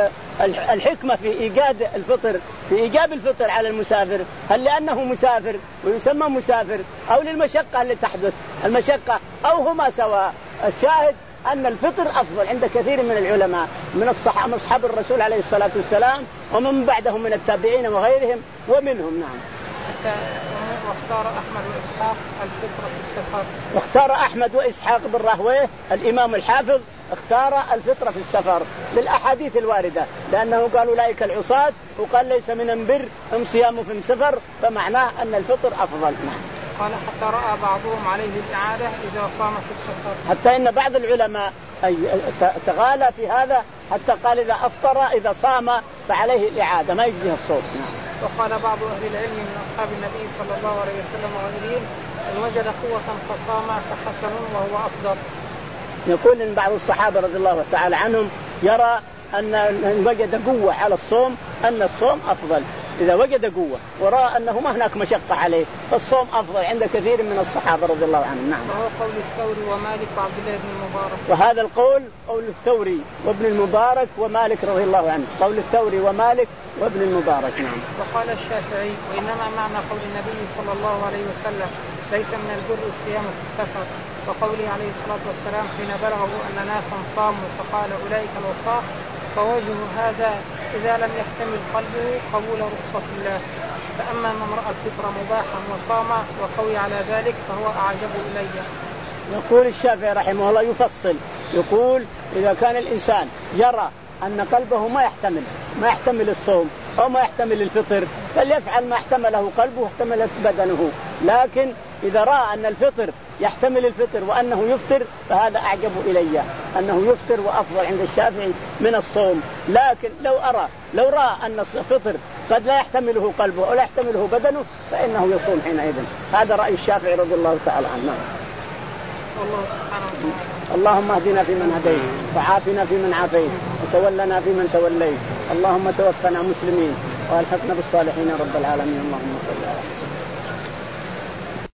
الحكمة في إيجاد الفطر في إيجاب الفطر على المسافر هل لأنه مسافر ويسمى مسافر أو للمشقة اللي تحدث المشقة أو هما سواء؟ الشاهد أن الفطر أفضل عند كثير من العلماء من الصحابة أصحاب الرسول عليه الصلاة والسلام ومن بعدهم من التابعين وغيرهم ومنهم. نعم. واختار أحمد وإسحاق الفطر في السفر. واختار أحمد وإسحاق بن راهويه الإمام الحافظ اختار الفطر في السفر للأحاديث الواردة، لأنه قال أولئك العصاة وقال ليس من بر أم صيام في سفر، فمعناه أن الفطر أفضل. قال حتى رأى بعضهم عليه الإعادة إذا صام في السفر، حتى إن بعض العلماء أي تغالى في هذا حتى قال إذا أفطر إذا صام فعليه الإعادة ما يجزيه الصوم. وقال بعض أهل العلم من أصحاب النبي صلى الله عليه وسلم وغيرهم إن وجد قوة فصام فحسن وهو أفضل. يقول إن بعض الصحابة رضي الله تعالى عنهم يرى أن وجد قوة على الصوم أن الصوم أفضل، إذا وجد قوة ورأى أنه ما هناك مشقة عليه فالصوم أفضل عند كثير من الصحابة رضي الله عنهم. نعم. وهو قول الثوري ومالك وعبد الله بن المبارك. وهذا القول قول الثوري وابن المبارك ومالك رضي الله عنه، قول الثوري ومالك وابن المبارك. نعم. وقال الشافعي وإنما معنى قول النبي صلى الله عليه وسلم ليس من البر الصيام في السفر، وقوله عليه الصلاة والسلام حين بلغه أن ناسا صاموا فقال أولئك الوصاة، فوجه هذا إذا لم يحتمل قلبه قبول رخصة الله، فأما من رأى الفطر مباحا وصام وقوي على ذلك فهو أعجب إلي. يقول الشافعي رحمه الله يفصل، يقول إذا كان الإنسان يرى أن قلبه ما يحتمل ما يحتمل الصوم أو ما يحتمل الفطر فليفعل ما احتمله قلبه واحتملت بدنه، لكن إذا رأى أن الفطر يحتمل الفطر وأنه يفطر فهذا أعجب إلي، أنه يفطر وأفضل عند الشافعي من الصوم. لكن لو أرى لو رأى أن الفطر قد لا يحتمله قلبه أو لا يحتمله بدنه فإنه يصوم حينئذ. هذا رأي الشافعي رضي الله تعالى عنه. الله سبحانه وتعالى. اللهم اهدنا فيمن هديت وعافنا فيمن عافيت وتولنا فيمن توليت، اللهم توفنا مسلمين والحقنا بالصالحين رب العالمين. اللهم صل على